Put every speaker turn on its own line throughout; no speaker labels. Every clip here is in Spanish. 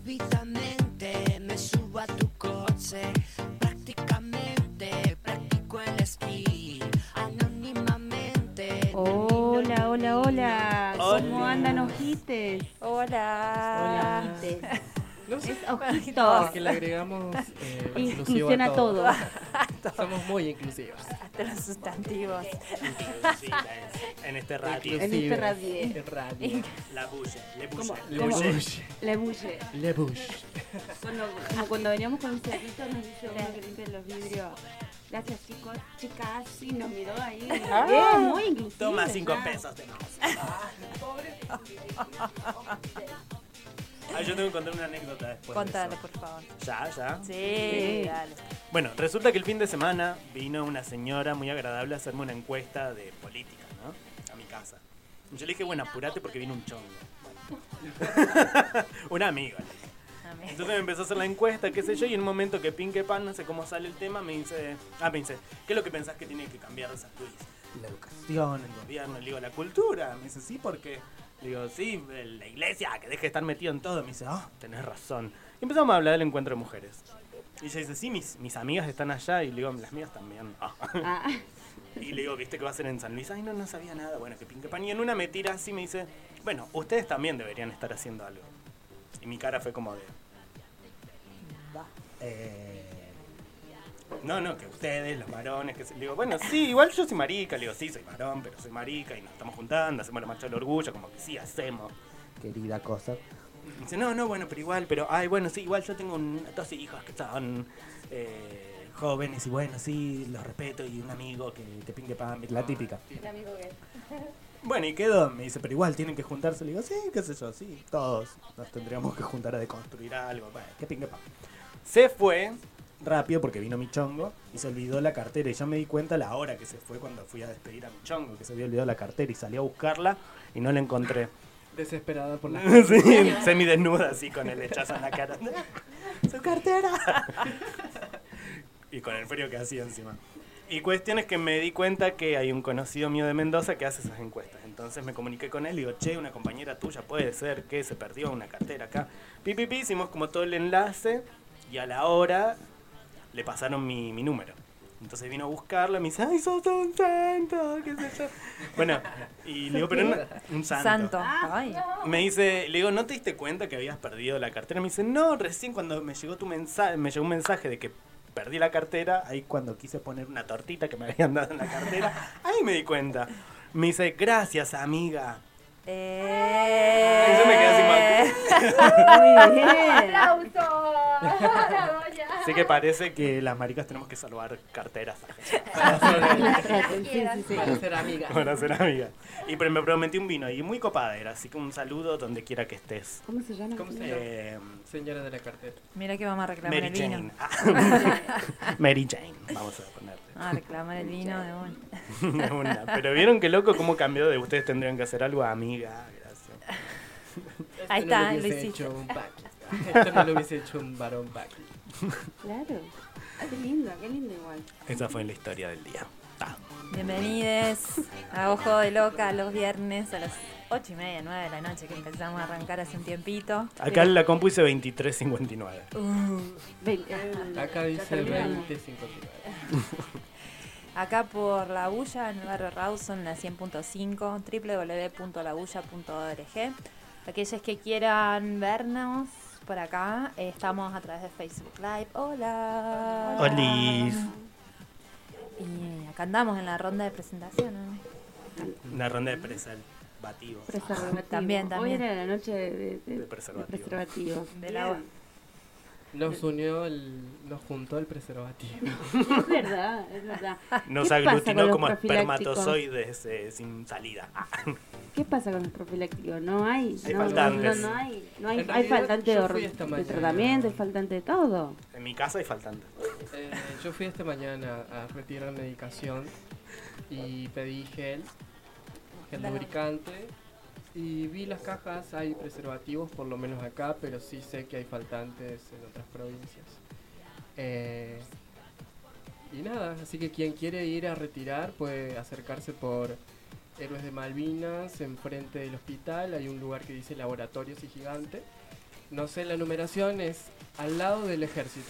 Súbitamente me subo a tu coche, prácticamente practico el esquí, anónimamente.
Hola, hola, hola. ¿Cómo
Hola.
andan, ojites?
Hola.
Ojites.
No sé,
Es ojitos.
porque le agregamos inclusivo
Inclusión a todo.
Somos muy inclusivos.
Hasta los sustantivos.
En este radio.
En este radio.
En radio.
La bulle, le bulle,
Le
¿Cómo?
Bush.
Le bulle.
Le Bush.
Como cuando veníamos con un cerrito nos dice uno que limpia los vidrios. Gracias, chicos, chicas. Y nos miró ahí. Muy inclusivo.
Toma 5
ya.
pesos de más. Yo tengo que contar una anécdota después.
Contale,
de eso.
por favor.
Ya.
Sí, dale.
Bueno, resulta que el fin de semana vino una señora muy agradable a hacerme una encuesta de política, ¿no? A mi casa. Yo le dije, bueno, apurate porque viene un chongo. Bueno. Un amigo. Le dije. Entonces me empezó a hacer la encuesta, qué sé yo, y en un momento que pin que pan, no sé cómo sale el tema, me dice, ¿qué es lo que pensás que tiene que cambiar de San Luis? La educación, el gobierno, le digo, la cultura. Me dice, sí, porque... Le digo, sí, la iglesia, que deje de estar metido en todo. Me dice, tenés razón. Y empezamos a hablar del encuentro de mujeres. Y ella dice, sí, mis amigas están allá. Y le digo, las mías también. Y le digo, ¿viste que va a ser en San Luis? Ay, no sabía nada. Bueno, que pinque pan. Y en una me tira así, me dice, bueno, ustedes también deberían estar haciendo algo. Y mi cara fue como de... No, que ustedes, los varones, que le digo, bueno, sí, igual yo soy marica, le digo, sí, soy varón, pero soy marica y nos estamos juntando, hacemos la marcha del orgullo, como que sí, hacemos, querida cosa. Y dice, no, bueno, pero igual, bueno, sí, igual yo tengo dos hijos que son jóvenes y bueno, sí, los respeto y un amigo que pingue pan, la típica.
El amigo que...
Bueno, y quedó, me dice, pero igual tienen que juntarse. Le digo, sí, qué sé yo, sí, todos nos tendríamos que juntar a deconstruir algo, bueno, que pingue pan. Se fue rápido porque vino mi chongo y se olvidó la cartera. Y yo me di cuenta a la hora que se fue cuando fui a despedir a mi chongo, que se había olvidado la cartera y salí a buscarla y no la encontré.
Desesperada por la
Sí, semidesnuda así con el hechazo en la cara. ¡Su cartera! Y con el frío que hacía encima. Y cuestión es que me di cuenta que hay un conocido mío de Mendoza que hace esas encuestas. Entonces me comuniqué con él y digo, che, una compañera tuya puede ser que se perdió una cartera acá. Hicimos como todo el enlace y a la hora le pasaron mi número. Entonces vino a buscarla y me dice, ¡ay, sos un santo! ¿Qué sé yo? Bueno, y le digo, pero no, un santo.
Ay.
Me dice, le digo, ¿no te diste cuenta que habías perdido la cartera? Me dice, no, recién cuando me llegó tu mensaje, me llegó un mensaje de que perdí la cartera, ahí cuando quise poner una tortita que me habían dado en la cartera, ahí me di cuenta. Me dice, gracias, amiga. Y yo me quedé
Muy bien.
¡Aplauso!
Así que parece que las maricas tenemos que salvar carteras
Sí.
para ser amiga.
para ser amigas. Y me prometió un vino y muy copada era, así que un saludo donde quiera que estés.
¿Cómo se llama?
¿Cómo se llama? Señora de la cartera.
Mira que vamos a reclamar
Mary
el vino.
Jane. Mary Jane, vamos a ponerle.
Reclamar el vino de una.
De una. Pero vieron qué loco cómo cambió de ustedes tendrían que hacer algo, amiga, gracias.
Ahí
Esto
está,
no lo
lo
hubiese
hiciste.
hecho un paqui. Esto no lo hubiese hecho un varón paqui.
Claro. Qué lindo igual.
Esa fue la historia del día.
Bienvenidos a Ojo de Loca los viernes a las 8:30, 9 de la noche que empezamos a arrancar hace un tiempito.
Acá en la compu dice 23:59.
Acá dice 20:59.
Acá por La Bulla, en el barrio Rawson, la 100.5, www.labulla.org. Aquellos que quieran vernos por acá, estamos a través de Facebook Live. Hola.
Olis.
Y acá andamos en la ronda de presentación, ¿no?
Una ronda de preservativos.
Preservativo.
También.
Hoy era la noche
De preservativo.
preservativo.
Del agua.
Nos juntó el preservativo.
Es verdad, es verdad.
Nos
¿Qué pasa con
aglutinó
los
como
profilácticos?
espermatozoides sin salida.
¿Qué pasa con los profilácticos? No hay.
Hay
no,
faltantes.
No hay. No
En
hay
realidad,
faltante
yo fui esta
de
mañana.
tratamiento, hay faltante de todo.
En mi casa hay faltantes.
Yo fui esta mañana a retirar medicación y pedí gel lubricante y vi las cajas, hay preservativos por lo menos acá, pero sí sé que hay faltantes en otras provincias. Y nada, así que quien quiere ir a retirar puede acercarse por Héroes de Malvinas, enfrente del hospital hay un lugar que dice Laboratorios y Gigante. no sé, la numeración es al lado del ejército.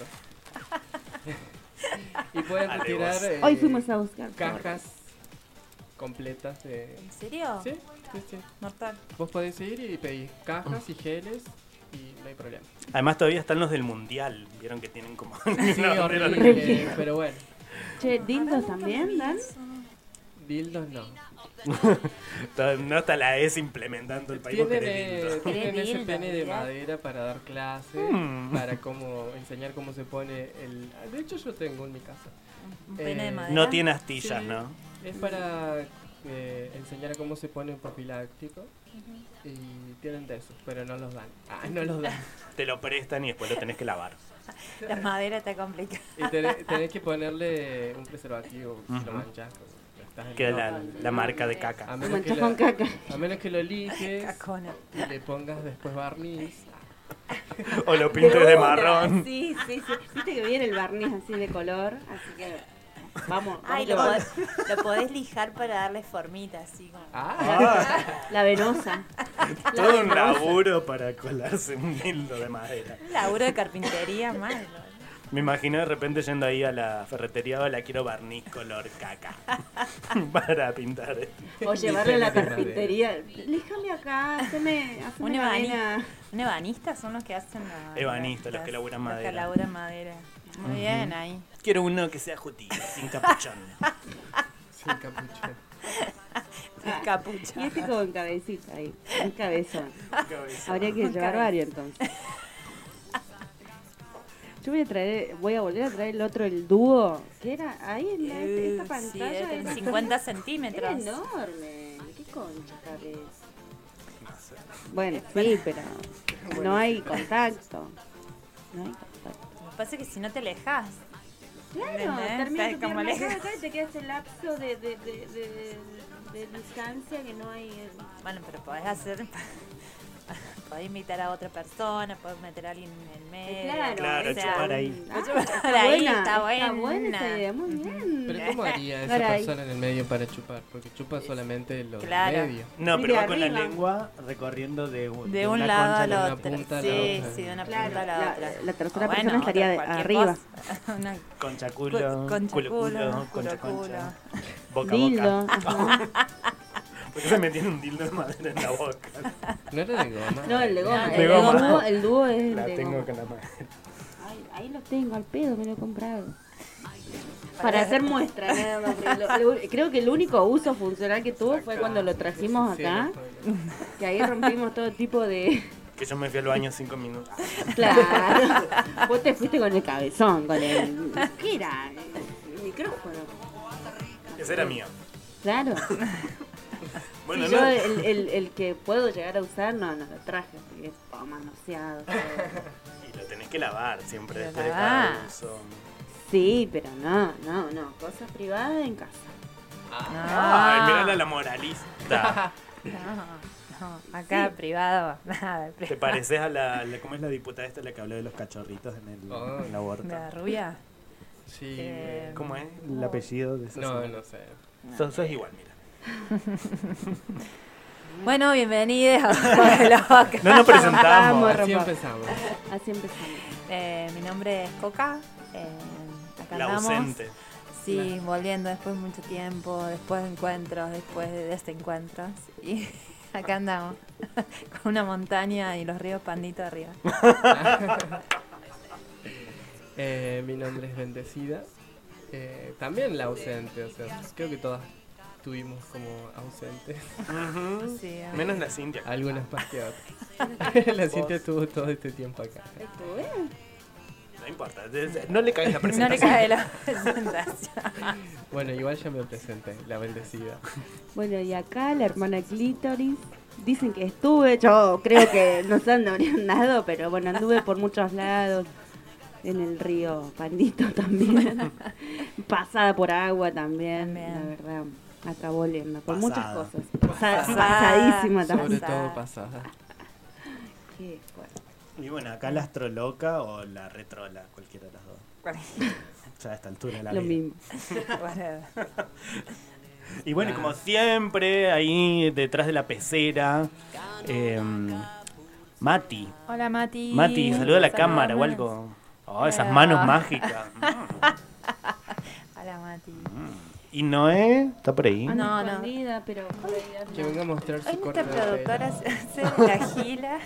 Y pueden
Ale,
retirar
vos.
Hoy fuimos a buscar
cajas completas de...
¿En serio?
Sí, sí, sí.
Mortal.
Vos podés ir y pedir cajas y geles y no hay problema.
Además todavía están los del mundial. Vieron que tienen como...
Sí,
No,
horrible, pero bueno.
Che, ¿dildos también dan?
Dildos no.
No está la ES implementando el país porque eres lindo.
Tienen ese
dildo,
pene de
mirá.
madera para dar clase, para cómo enseñar cómo se pone el... De hecho yo tengo en mi casa.
Un pene de madera.
No tiene astillas,
Sí.
¿no?
Es para enseñar cómo se pone un profiláctico y tienen de esos, pero no los dan. No los dan.
Te lo prestan y después lo tenés que lavar.
La madera te complica.
Y tenés que ponerle un preservativo si lo
Ujú.
manchas. Estás en
Queda
el-
la marca de caca.
a
Me
menos, que
manchas con caca.
a menos que lo lijes
Cacona.
y le pongas después barniz.
O lo pintes de marrón.
Sí, sí, sí. Viste que viene el barniz así de color, así que vamos.
Ay,
vamos
lo podés lijar para darle formita, así como.
la venosa.
Todo un laburo para colarse un dildo de madera.
Un laburo de carpintería malo.
Me imagino de repente yendo ahí a la ferretería, la quiero barniz color caca. Para pintar.
O llevarle a la
pene de
carpintería. Líjame acá, hazme
Un
la vena.
ebanista. Un ebanista son los que hacen la.
Ebanistas, los que laburan
Los
madera.
que laburan madera. Muy bien ahí.
Quiero uno que sea jutillo, sin capuchón.
Sin capuchón.
Capucha.
Y este con cabecita ahí, un cabezón. Habría que llevar varios entonces. Yo voy a volver a traer el otro, el dúo, que era ahí en esta
Sí,
pantalla.
debe tener
era
50
era
centímetros.
enorme. ¿Qué concha cabeza?
No sé.
Bueno, sí, pero no hay contacto. No hay contacto.
Lo que pasa es que si no te alejas.
Claro,
¿Entendés?
termina
¿Sabes
tu
cómo
pierna
alejas?
acá y te queda ese lapso de distancia que no hay.
Bueno, pero podés hacer. Podés invitar a otra persona, podés meter a alguien en el medio.
Claro, chupar ahí.
Chupar ahí, está buena.
Está buena esa idea, muy bien.
Pero ¿cómo haría esa
Ahora ahí.
persona en el medio para chupar? Porque chupa solamente lo
Claro.
del medio.
No,
Y
pero
de
va con la
arriba.
lengua recorriendo de
De un
una
lado
concha
al
de una
otro.
punta a la
Sí,
otra.
sí, de una
Claro,
punta a la otra.
la tercera
O
persona
bueno,
estaría de
cualquier
arriba.
cosa. Una
concha culo,
concha
culo
culo,
concha
culo
concha,
culo.
boca
Dildo.
boca.
Ajá.
¿Por qué se metieron un dildo de madera en la boca?
No era de goma.
No, el de goma.
De goma.
El dúo es el
La
de
tengo
goma.
con la madera.
Ahí lo tengo, al pedo me lo he comprado. Para hacer muestra, nada más. Porque creo que el único uso funcional que tuvo fue cuando lo trajimos
Sí,
acá.
no,
Que ahí rompimos todo tipo de...
Que yo me fui al baño 5 minutos.
Claro. Vos te fuiste con el cabezón, con el... ¿Qué era? El micrófono.
Ese era mío.
Claro.
Bueno,
Sí,
no.
yo el que puedo llegar a usar, no lo traje, porque es todo manoseado. todo.
Y lo tenés que lavar siempre
Lo
después de
lavás.
cada uso.
Sí, pero no. Cosas privadas en casa.
Ay, mirala la moralista.
No, acá privado, nada.
¿Te
Privado.
pareces a ¿cómo es la diputada esta la que habló de los cachorritos en la
¿De
huerta?
la rubia?
Sí.
¿Cómo es el apellido de esa
No,
señora?
no sé.
Sos igual, mira.
Bueno, bienvenidos a Ojo de Loca.
No nos presentamos.
Vamos,
Así
Rompa.
empezamos.
Así empezamos.
Mi nombre es Coca. Acá
La
andamos.
ausente.
Sí, volviendo después de mucho tiempo, después de encuentros, después de desencuentros. Y acá andamos, con una montaña y los ríos Pandito arriba.
Mi nombre es Bendecida. También la ausente, o sea, creo que todas tuvimos como ausentes.
Ujú.
Sí,
Menos la Cintia.
Algunas más que otras. La Cintia estuvo todo este tiempo acá.
¿Estuve?
No importa. No le caes la
no
presentación.
le cae la presentación.
Bueno, igual ya me presenté, la Bendecida.
Bueno, y acá la hermana Clítoris. Dicen que estuve, yo creo que no sé dónde habrían dado, pero bueno, anduve por muchos lados. En el río Pandito también. Pasada por agua también.
También.
La verdad, acabó oliendo. Por muchas
Pasada.
cosas. Pasadísima
Sobre
también.
todo pasada.
Qué fuerte.
Y bueno, acá la astroloca o la retrola, cualquiera de las dos. Ya a esta altura de la
Lo
vida.
mismo.
Bueno,
Y bueno, como siempre, ahí detrás de la pecera, Mati.
Hola, Mati.
Mati, saluda a la
Saludame.
cámara o algo. Oh, esas manos mágicas.
Hola, Mati.
¿Y Noé? ¿Está por ahí?
Anda
No, no.
escondida, pero por ahí anda.
Que venga a mostrar su
Hoy
corte
nuestra
de pelo.
productora se la gila.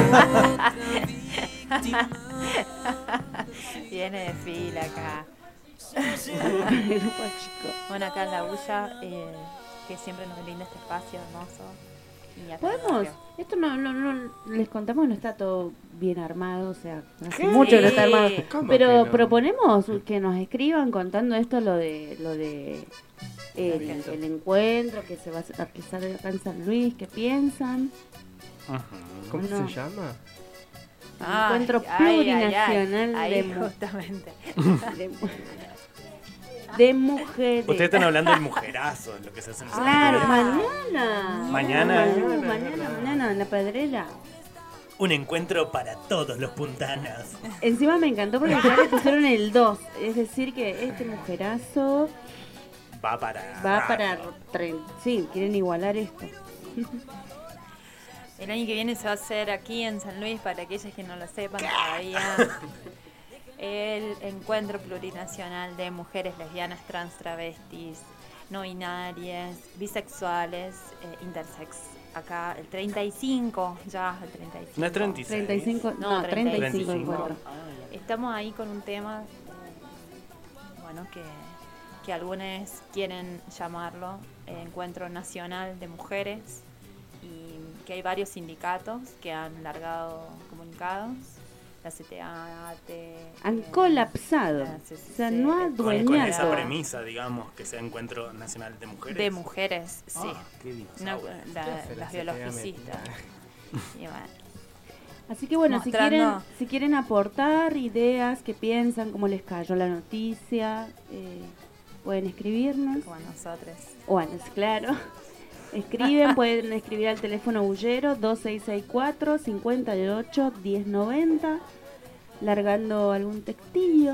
Viene de fila acá.
El grupo chico.
Bueno, acá en la bulla, que siempre nos brinda este espacio hermoso. Y acá
¿Podemos?
en
Esto no les contamos, no está todo bien armado, o sea, hace
¿Qué?
mucho que no está armado.
¿Cómo
Pero
que no?
proponemos que nos escriban contando esto, lo de el encuentro que se va a realizar acá en San Luis, qué piensan.
¿Cómo
No.
se llama?
Encuentro
Ay,
plurinacional
ahí,
de mu-
justamente.
de mujeres.
Ustedes están hablando del mujerazo, lo que se hace en San
Claro,
Luis.
mañana.
Mañana.
Mañana, en la Pedrera.
Un encuentro para todos los puntanos.
Encima me encantó porque ya le pusieron el 2. Es decir, que este mujerazo
Va para.
va para.
rato.
Sí, quieren igualar esto.
El año que viene se va a hacer aquí en San Luis, para aquellos que no lo sepan todavía, el encuentro plurinacional de mujeres lesbianas, trans, travestis, no binarias, bisexuales, intersex. Acá el 35, ya el 35.
No es 36.
35,
No,
no, 35
35.
encuentro.
Estamos ahí con un tema, bueno, que algunos quieren llamarlo Encuentro Nacional de Mujeres, y que hay varios sindicatos que han largado comunicados, la CTA, AT,
Han colapsado.
la
O sea, no ha
Con esa
dueñado.
premisa, digamos, que sea encuentro nacional de mujeres.
de mujeres, sí.
Ah, qué bien.
No,
hace la
las
CTA
biologicistas. Y bueno,
Así que bueno,
Mostrando-
si quieren aportar ideas, qué piensan, cómo les cayó la noticia, pueden escribirnos.
como nosotros.
Bueno, claro. Escriben, pueden escribir al teléfono Bullero 2664 58 1090, largando algún textillo.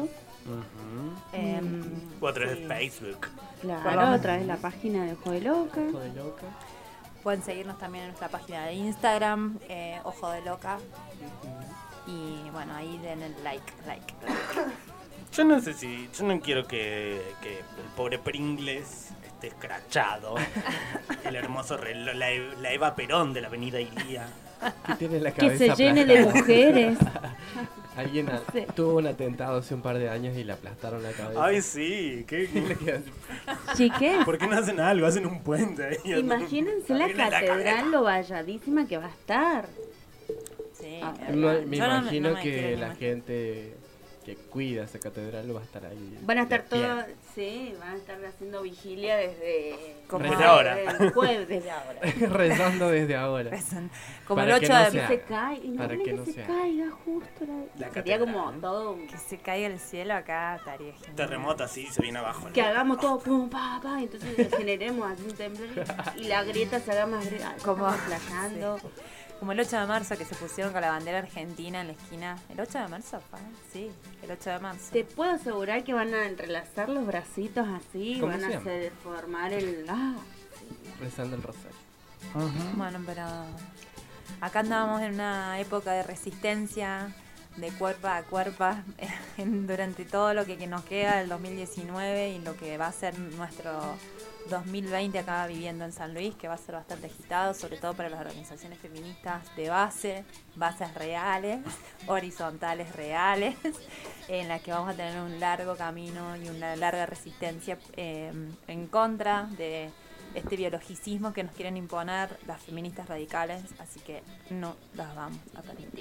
O a través
Sí.
de Facebook.
Claro, otra vez la página de Ojo de Loca.
Hijo de loca.
Pueden seguirnos también en nuestra página de Instagram, Ojo de Loca. Y bueno, ahí den el like.
Yo no sé si. Yo no quiero que el pobre Pringles esté escrachado. El hermoso reloj, la Eva Perón de la avenida Ilía.
Que tiene la
Que
cabeza
se llene de
aplastada.
mujeres.
Alguien
Sí.
tuvo un atentado hace un par de años y le aplastaron la cabeza.
Ay, sí.
Y le quedó así.
Chiques,
¿Por qué no hacen algo? Hacen un puente ahí.
imagínense la
Abrirle
catedral
cabeza.
lo valladísima que va a estar.
Sí,
Ah,
Me
yo no
imagino
me
que
quiero
la
imaginar.
gente que cuida esa catedral va a estar ahí.
Van a estar
de pie.
todos, sí, van a estar haciendo vigilia desde
Desde ahora.
el jueves, desde ahora.
Rezando desde ahora.
Como el
Para que
8
no
de
sea-
Se cae,
para
imaginen
que
que
no
se
sea.
caiga justo
La
sería como
catedral.
todo
que se caiga el cielo acá, estaría genial.
Terremoto así, se viene abajo.
que hagamos todo pum pa pa, entonces generemos así un temblor y la grieta se haga más
Como-
como flasheando.
Como el 8 de marzo que se pusieron con la bandera argentina en la esquina. ¿El 8 de marzo? Sí, el 8 de marzo.
Te puedo asegurar que van a entrelazar los bracitos así,
¿Cómo
van
se
a
llama?
formar el
Rezando el rosario.
Bueno, pero acá andábamos en una época de resistencia, de cuerpo a cuerpo, durante todo lo que nos queda del 2019 y lo que va a ser nuestro 2020 acá viviendo en San Luis, que va a ser bastante agitado, sobre todo para las organizaciones feministas de base, bases reales, horizontales reales, en las que vamos a tener un largo camino y una larga resistencia en contra de este biologicismo que nos quieren imponer las feministas radicales, así que no las vamos a permitir.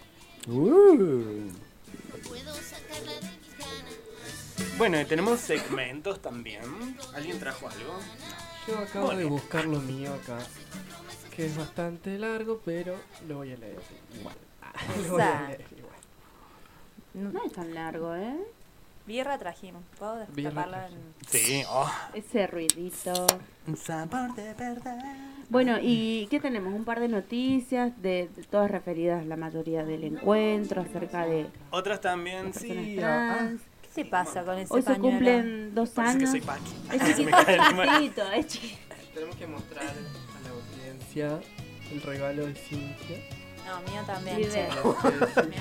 Bueno, y tenemos segmentos también. ¿Alguien trajo algo?
Yo acabo de buscar lo mío acá, que es bastante largo, pero lo voy a leer igual. Lo voy a leer igual.
No es tan largo, ¿eh?
Birra trajimos, ¿puedo
Birra
destaparla?
Sí, oh.
Ese ruidito.
Un sabor de verdad.
Bueno, ¿y qué tenemos? Un par de noticias, de todas referidas la mayoría del encuentro, acerca de
Otras también,
las personas
sí.
trans.
¿Qué te pasa con ese
Hoy se
pañuelo?
cumplen 2
Parece que
años.
soy Paqui.
Es
Se me
chiquito,
cae el mal.
chiquitito, es chiquito.
Tenemos que mostrar a la audiencia el regalo de Cintia.
No, mío también,
Libre.
che. Mío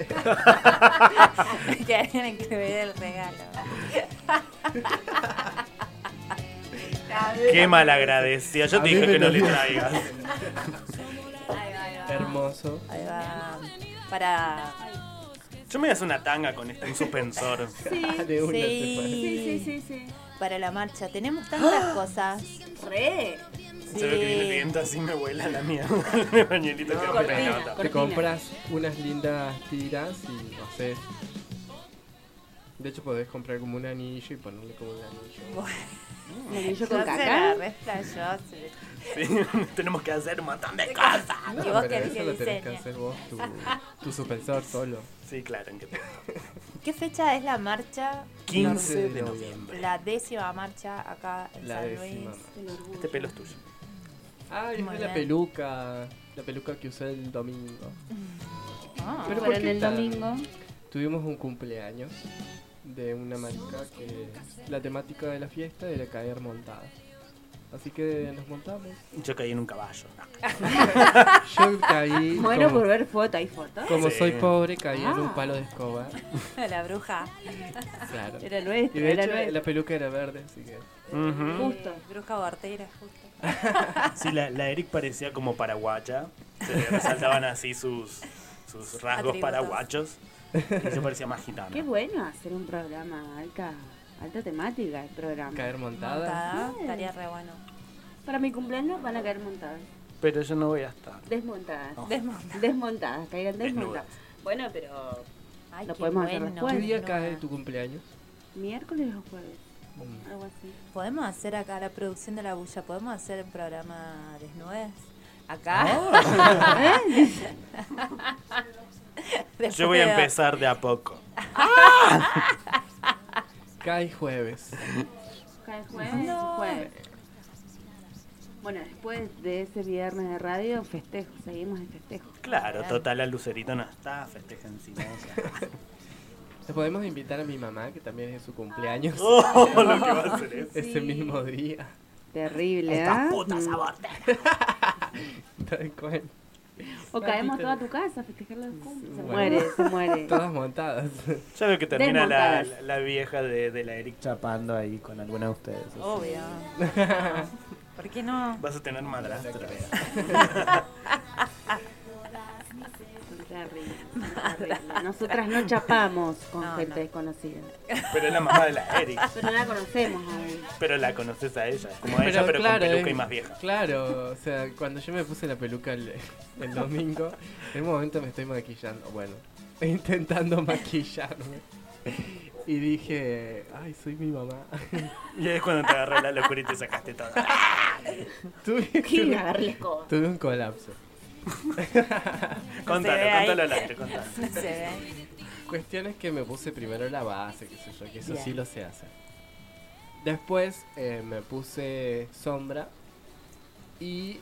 que alguien incluir el regalo.
Qué malagradecido. Yo te
A mí
dije
me
que no
lo
le
dio.
traigas.
Ahí va.
Hermoso.
Ahí va. Para...
Yo me voy a hacer una tanga con un suspensor.
Sí,
De una se
Sí.
fue.
sí.
Para la marcha. Tenemos tantas cosas.
Re.
Se ve que viene el viento así me vuela la mierda. El pañuelito que me
Cortina.
pelota.
Te compras unas lindas tiras y haces. De hecho, podés comprar como un anillo y ponerle como un anillo.
Un anillo
Yo
con
se
caca.
la resplayó, sí.
Sí, tenemos que hacer un montón de cosas.
¿Y vos
pero
querés que
eso lo tenés que
diseñe?
hacer vos, tu suspensor solo.
Sí, claro, en qué punto.
¿Qué fecha es la marcha?
15 de noviembre.
La 10ª marcha acá en
La
San
10ª.
Luis.
Este pelo es tuyo.
Ah, es
Muy
de la
bien.
peluca que usé el domingo.
Ah,
Pero
Pero
¿por
en
qué
el
tan-
domingo.
Tuvimos un cumpleaños de una marica que la temática de la fiesta era caer montada. Así que nos montamos.
Yo caí en un caballo.
Yo caí,
Bueno,
como,
por ver foto, ¿hay fotos?
como
Sí.
soy pobre, caí en un
Ah.
palo de escoba.
la bruja.
Claro.
Era
Y
nuestro,
de
era
hecho
nuestro.
la peluca era verde, así que...
Ujú.
Justo.
Bruja Bartera, justo.
Sí, la Eric parecía como paraguaya. Se le resaltaban así sus rasgos
Atributos.
paraguachos. Y yo parecía más gitano.
Qué bueno hacer un programa, alta temática el programa.
Caer montada.
Montada, estaría re bueno.
Para mi cumpleaños van a caer montadas.
Pero yo no voy a estar.
Desmontadas.
Oh.
Desmontadas, caigan desmontadas.
Desnudas.
Bueno, pero
Ay,
Lo
qué
podemos hacer
bueno.
después.
¿Qué día
No,
cae tu cumpleaños?
miércoles o jueves,
Mm.
algo así.
Podemos hacer acá la producción de la bulla. Podemos hacer un programa desnudes. Acá.
Ah.
Después
Yo voy a
de-
empezar de a poco.
Cae jueves.
Cae jueves,
No.
jueves. Bueno, después de ese viernes de radio, festejo, seguimos en festejo.
Claro, total, la Lucerito no está, festejan sin ella.
Le podemos invitar a mi mamá, que también es su cumpleaños,
Oh, lo que va a hacer es.
ese mismo día.
Terrible,
Estas
¿ah?
putas
Mm.
aborten.
Tal cual.
O caemos toda tu casa a festejar los cumpleaños. Se muere, se muere.
Todas montadas.
Ya veo que termina
Desmontadas.
la vieja de la Eric chapando ahí con alguna de ustedes. así.
Obvio. ¿Por qué no?
Vas a tener madrastra.
Terrible, terrible. Nosotras no chapamos con
No,
gente
no.
desconocida.
Pero es la mamá de la Eric.
Pero no la conocemos aún.
Pero la conoces a ella. Como a ella, pero con peluca y más vieja.
Claro, o sea, cuando yo me puse la peluca el domingo, en un momento me estoy maquillando, bueno, intentando maquillarme. Y dije, ay, soy mi mamá.
Y ahí es cuando te agarró la locura y te sacaste todo.
¿Quién agarré la escoba?
Tuve un colapso.
Contalo,
ve ahí.
contalo al aire, contalo.
No se ve.
Cuestiones que me puse primero la base, qué sé yo, que eso
Bien.
sí lo sé hacer. Después me puse sombra y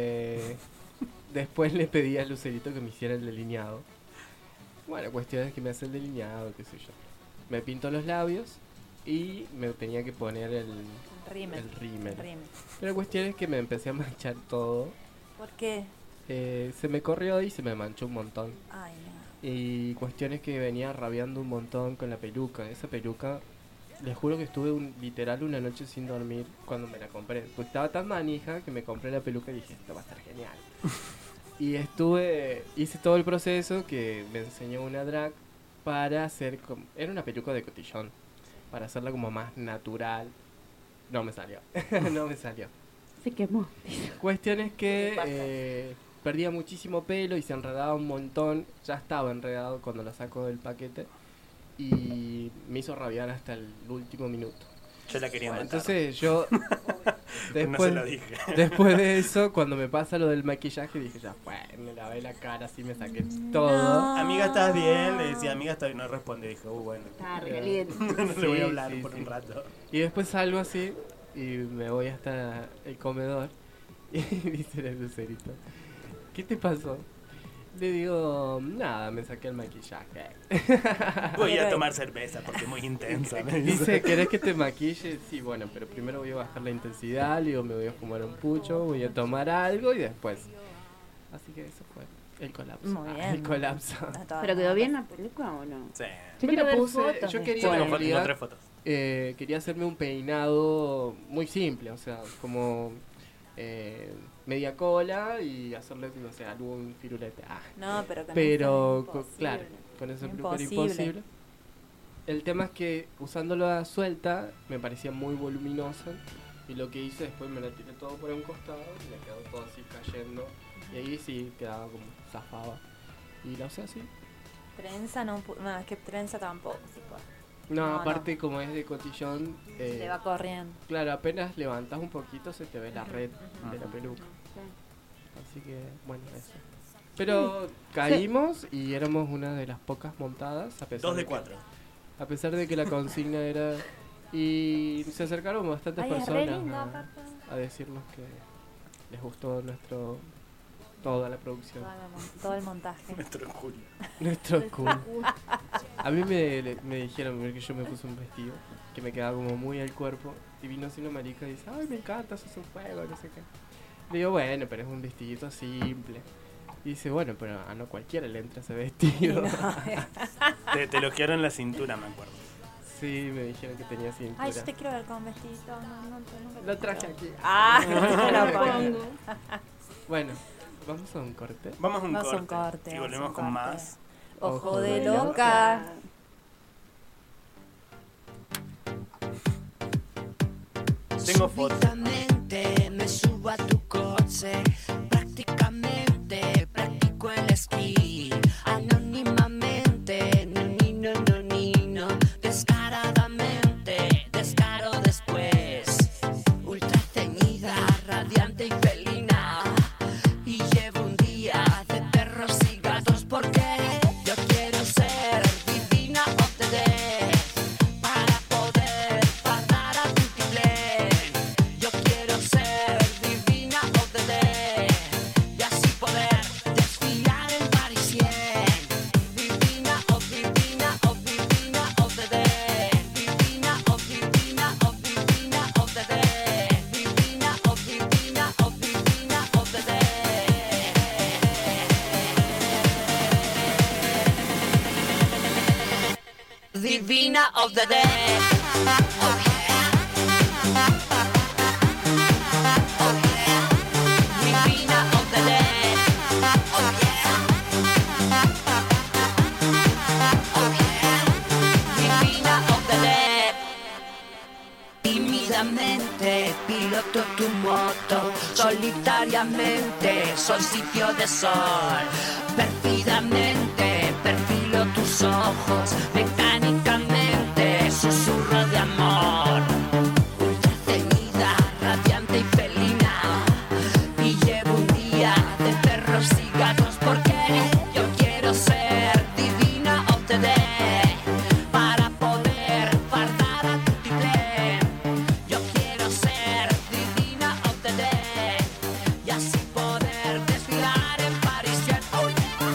después le pedí a Lucerito que me hiciera el delineado. Bueno, cuestiones que me hace el delineado, qué sé yo. Me pinto los labios y me tenía que poner el
Rímel.
rímel.
Rímel.
Pero cuestiones que me empecé a manchar todo.
¿Por qué?
Se me corrió y se me manchó un montón.
Ay, no.
Y cuestiones que venía rabiando un montón con la peluca. Esa peluca, les juro que estuve literal una noche sin dormir cuando me la compré. Pues estaba tan manija que me compré la peluca y dije, esto va a estar genial. Y hice todo el proceso que me enseñó una drag para hacer, era una peluca de cotillón, para hacerla como más natural. No me salió, no me salió.
Se quemó.
Cuestiones que perdía muchísimo pelo y se enredaba un montón. Ya estaba enredado cuando lo saco del paquete. Y me hizo rabiar hasta el último minuto.
Yo la quería
Bueno,
matar.
entonces yo,
no se lo dije.
después de eso, cuando me pasa lo del maquillaje, dije, ya fue, me lavé la cara, así me saqué todo.
Amiga, ¿estás bien? Le decía, amiga, ¿estás bien? No responde. Dije, bueno.
Está recaliente.
No le voy
Sí,
a hablar
sí,
por
sí.
un rato.
Y después salgo así y me voy hasta el comedor y dice el Lucerito, ¿qué te pasó? Le digo, nada, me saqué el maquillaje.
Voy a tomar cerveza porque es muy intensa. me
Dice, ¿querés que te maquille? Sí, bueno, pero primero voy a bajar la intensidad, le digo, me voy a fumar un pucho, voy a tomar algo y después. Así que eso fue. El colapso.
Muy bien.
El colapso.
¿Pero quedó bien la peluca o no?
Sí.
Yo
Me
quiero
lo
ver
puse,
fotos.
yo
de
quería-
esto.
Tengo
en
fotos,
realidad-
3 fotos.
Quería hacerme un peinado muy simple, o sea, como media cola y hacerle, no sé, algún firulete.
No, pero con
Pero,
eso es imposible.
claro, con ese peluca era
Imposible.
imposible. El tema es que usándola suelta me parecía muy voluminosa y lo que hice después me la tiré todo por un costado y me quedó todo así cayendo y ahí sí quedaba como zafaba y la usé así.
Trenza no, no, es que trenza tampoco, sí, pues.
No,
No,
aparte como es de cotillón,
Se te va corriendo.
claro, apenas levantas un poquito se te ve la red de la peluca.
Sí.
Así que, bueno, eso. Pero caímos y éramos una de las pocas montadas, a pesar
2 de
que-
4.
a pesar de que la consigna era... Y se acercaron bastantes
Ay, es re
personas
lindo, aparte.
a decirnos que les gustó toda la producción.
Todo el montaje.
Nuestro Julio.
Nuestro cool. A mí me dijeron que yo me puse un vestido que me quedaba como muy al cuerpo y vino así una marica y dice, ay, me encanta, eso es un juego, no sé qué. Le digo, bueno, pero es un vestidito simple. Y dice, bueno, pero a no cualquiera le entra ese vestido.
Te lo quiero en la cintura, me acuerdo.
Sí, me dijeron que tenía cintura.
Ay, yo te quiero ver con vestidito. No,
Lo traje aquí.
Ah, te lo
Lo
pongo.
pongo.
Bueno, vamos a un corte.
Vamos a un
Vamos a
corte.
un corte,
Y
vamos a
volvemos
un
con
corte.
más.
Ojo de loca.
Tengo fotos.
Súbitamente me subo a tu coche, prácticamente practico el esquí, anónimamente, no, descaradamente, descaro después, ultra ceñida, radiante y felina, y llevo un día de perros y gatos porque yo quiero ser divina of the day, para poder pagar a tu tiplén. Yo quiero ser divina of the day y así poder desfilar en Parisien. Divina of the day. Divina of the day. Divina of the day. Divina of the day. Divina of the day. Oh yeah. Oh yeah. Divina of the day. Oh yeah. Oh yeah. Divina of the day. Tímidamente piloto tu moto, solitariamente soy sitio de sol. Perfidamente perfilo tus ojos, mecánicamente susurro de amor. Ultra ceñida, radiante y felina, y llevo un día de perros y gatos porque yo quiero ser divina of the day, para poder fardar a tu tiplén. Yo quiero ser divina of the day y así poder desfilar en París. Oh,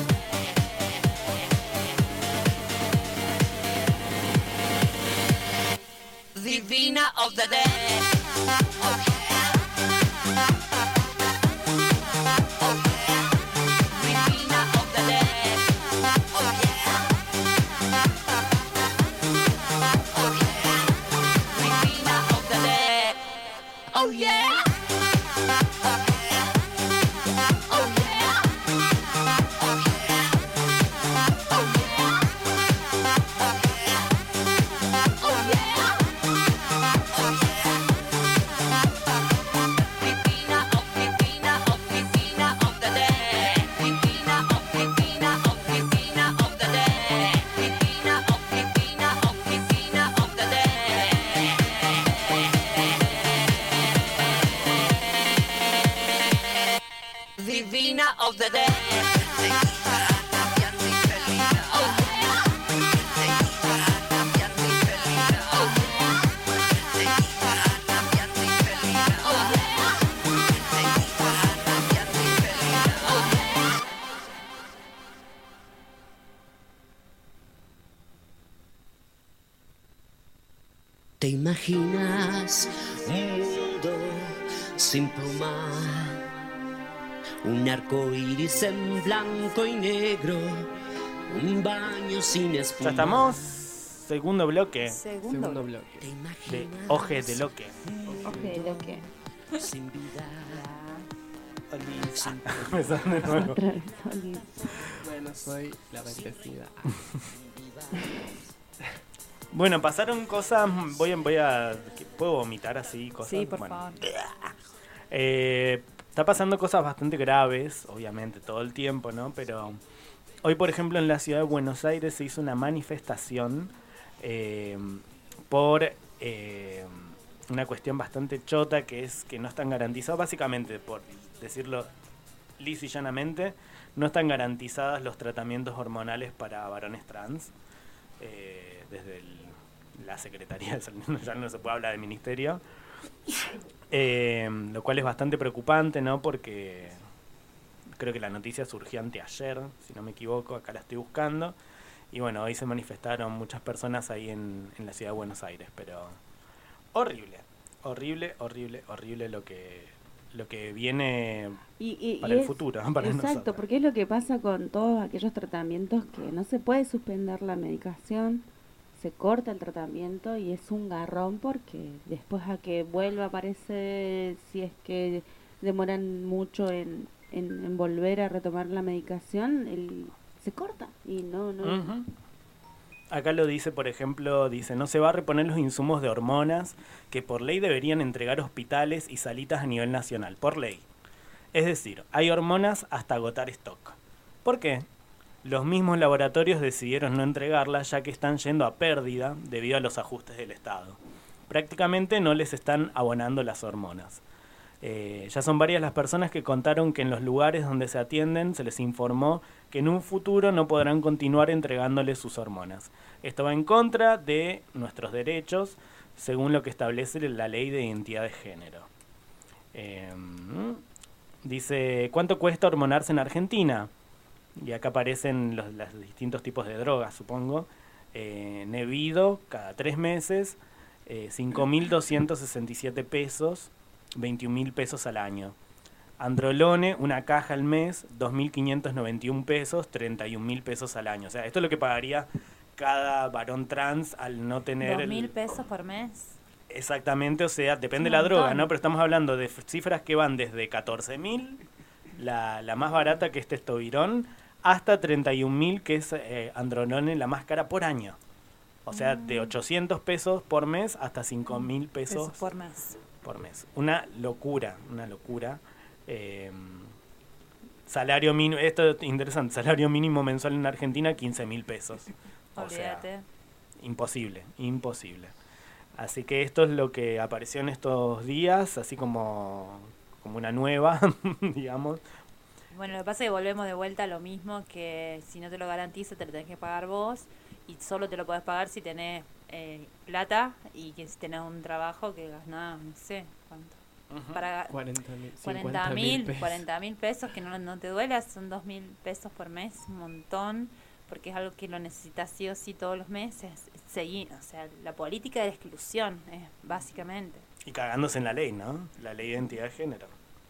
yeah. Divina of the day. Oh, yeah. Oh, yeah. Divina of the day. Oh, yeah. Oh, yeah. Divina of the day. Oh, yeah. Oh, yeah. Oh, yeah. Oh, yeah. Oh, yeah. Oh, yeah. Oh, yeah. Divina of the day. Divina of the day. Divina of the day. Divina of the day. Divina of the day. ¿Te imaginas un mundo sin pluma? un arco iris en blanco y negro, un baño sin espuma.
Ya estamos. Segundo bloque
Segundo bloque.
¿Te
de
imaginas?
Oje de Loque.
Ok, lo que.
Sin vida. Sin
Empezando de nuevo.
Otra vez, Oli.
Bueno, soy la bendecida.
Bueno, pasaron cosas. Voy a ¿puedo vomitar así cosas?
Sí, por
Bueno.
favor.
Está pasando cosas bastante graves, obviamente, todo el tiempo, ¿no? Pero hoy, por ejemplo, en la ciudad de Buenos Aires se hizo una manifestación por una cuestión bastante chota, que es que no están garantizados, básicamente, por decirlo liso y llanamente, no están garantizados los tratamientos hormonales para varones trans. Desde la Secretaría de Salud, ya no se puede hablar del ministerio. Lo cual es bastante preocupante, ¿no? Porque creo que la noticia surgió anteayer, si no me equivoco, acá la estoy buscando. Y bueno, hoy se manifestaron muchas personas ahí en la ciudad de Buenos Aires, pero horrible lo que viene para el futuro, para
exacto,
nosotros.
porque es lo que pasa con todos aquellos tratamientos que no se puede suspender la medicación, se corta el tratamiento y es un garrón porque después a que vuelva a aparecer, si es que demoran mucho en volver a retomar la medicación, se corta y no.
Ujú. Acá lo dice, por ejemplo, no se va a reponer los insumos de hormonas que por ley deberían entregar hospitales y salitas a nivel nacional, por ley. Es decir, hay hormonas hasta agotar stock. ¿Por qué? Los mismos laboratorios decidieron no entregarlas ya que están yendo a pérdida debido a los ajustes del Estado. Prácticamente no les están abonando las hormonas. Ya son varias las personas que contaron que en los lugares donde se atienden se les informó que en un futuro no podrán continuar entregándoles sus hormonas. Esto va en contra de nuestros derechos, según lo que establece la Ley de Identidad de Género. Dice, ¿cuánto cuesta hormonarse en Argentina? Y acá aparecen los distintos tipos de drogas, supongo. Nevido, cada 3 meses, 5.267 pesos, 21.000 pesos al año. Androlone, una caja al mes, 2.591 pesos, 31.000 pesos al año. O sea, esto es lo que pagaría cada varón trans al no tener...
2.000 pesos por mes.
Exactamente, o sea, depende de
Un
la droga,
montón.
¿no? Pero estamos hablando de cifras que van desde 14.000, la más barata que es Testovirón, hasta 31.000 que es Androlone, la más cara por año. O sea, de 800 pesos por mes hasta 5.000 pesos
Por mes.
por mes. Una locura. Salario mínimo, esto es interesante, salario mínimo mensual en Argentina, 15.000 pesos. O sea,
Olvídate.
imposible. Así que esto es lo que apareció en estos días, así como una nueva, digamos.
Bueno, lo que pasa es que volvemos de vuelta a lo mismo, que si no te lo garantiza te lo tenés que pagar vos y solo te lo podés pagar si tenés plata y que si tenés un trabajo que ganás, no sé cuánto.
Ujú.
Para
40.000
40.000 pesos, que no te duela, son 2.000 pesos por mes, un montón, porque es algo que lo necesitas sí o sí todos los meses. Seguir, o sea, la política de la exclusión, básicamente.
Y cagándose en la ley, ¿no? La ley de identidad de género.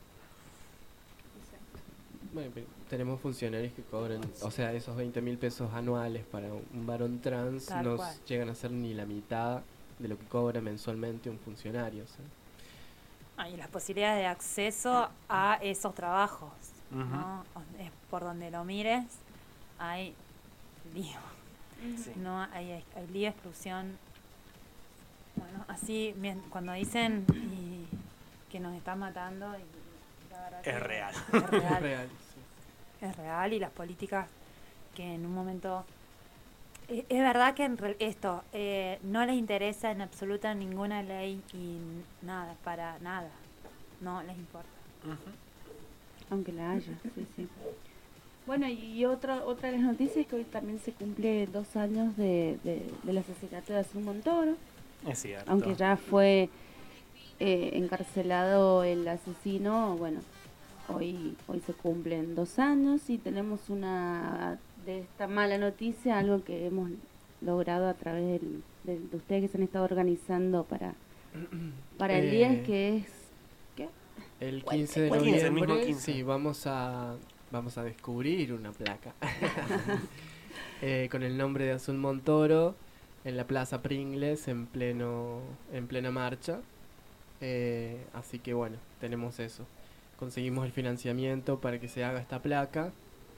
Bueno, pero tenemos funcionarios que cobran, o sea, esos 20.000 pesos anuales para un varón trans
Tal
no
cual.
llegan a ser ni la mitad de lo que cobra mensualmente un funcionario. O sea.
Y las posibilidades de acceso a esos trabajos,
Ujú.
¿no? Es por donde lo mires, hay lío.
Sí.
No hay lío, exclusión. Bueno, así cuando dicen que nos están matando, y la verdad
Es
que
real.
Es
Es
real.
real, sí.
Es real, y las políticas que en un momento... Es verdad que esto no les interesa en absoluta ninguna ley y nada, para nada. No les importa.
Aunque la haya, sí. Bueno, y otra de las noticias es que hoy también se cumple 2 años del asesinato de Azul Montoro,
Es cierto.
aunque ya fue encarcelado el asesino. Bueno, hoy se cumplen 2 años y tenemos de esta mala noticia, algo que hemos logrado a través de ustedes que se han estado organizando para el 10, que es... ¿Qué?
El 15 de
El 15, el mismo
noviembre,
15.
sí, vamos a descubrir una placa con el nombre de Azul Montoro en la Plaza Pringles en plena marcha. Así que bueno, tenemos eso. Conseguimos el financiamiento para que se haga esta placa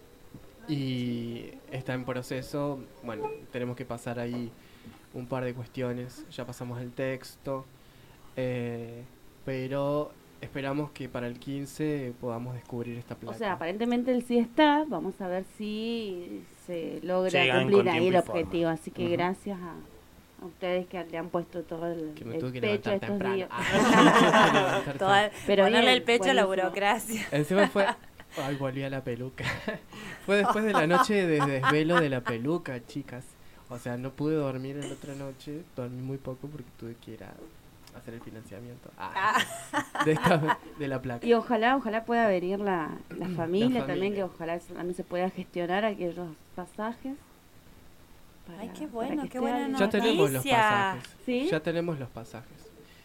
y está en proceso. Bueno, tenemos que pasar ahí un par de cuestiones. Ya pasamos el texto, pero esperamos que para el 15 podamos descubrir esta placa.
O sea, aparentemente el sí está. Vamos a ver si se logra
Llegan
cumplir
con
ahí el
tiempo y forma.
objetivo. Así que
Ujú.
gracias a ustedes que le han puesto todo el
Que me tuve que
pecho
levantar
estos
temprano.
días.
Levantar
Toda-
Pero
ponerle
bien,
el pecho a la
buenísimo.
burocracia.
Encima fue... Ay, volví a la peluca. Fue después de la noche de desvelo de la peluca, chicas. O sea, no pude dormir en la otra noche. Dormí muy poco porque tuve que ir a hacer el financiamiento. De la placa.
Y ojalá pueda venir la familia también,
familia.
que ojalá también se pueda gestionar aquellos pasajes.
Ay, qué
para
bueno,
que
qué
esté
buena
alguien.
Ya tenemos los
noticia.
pasajes.
¿Sí?
Ya tenemos los pasajes.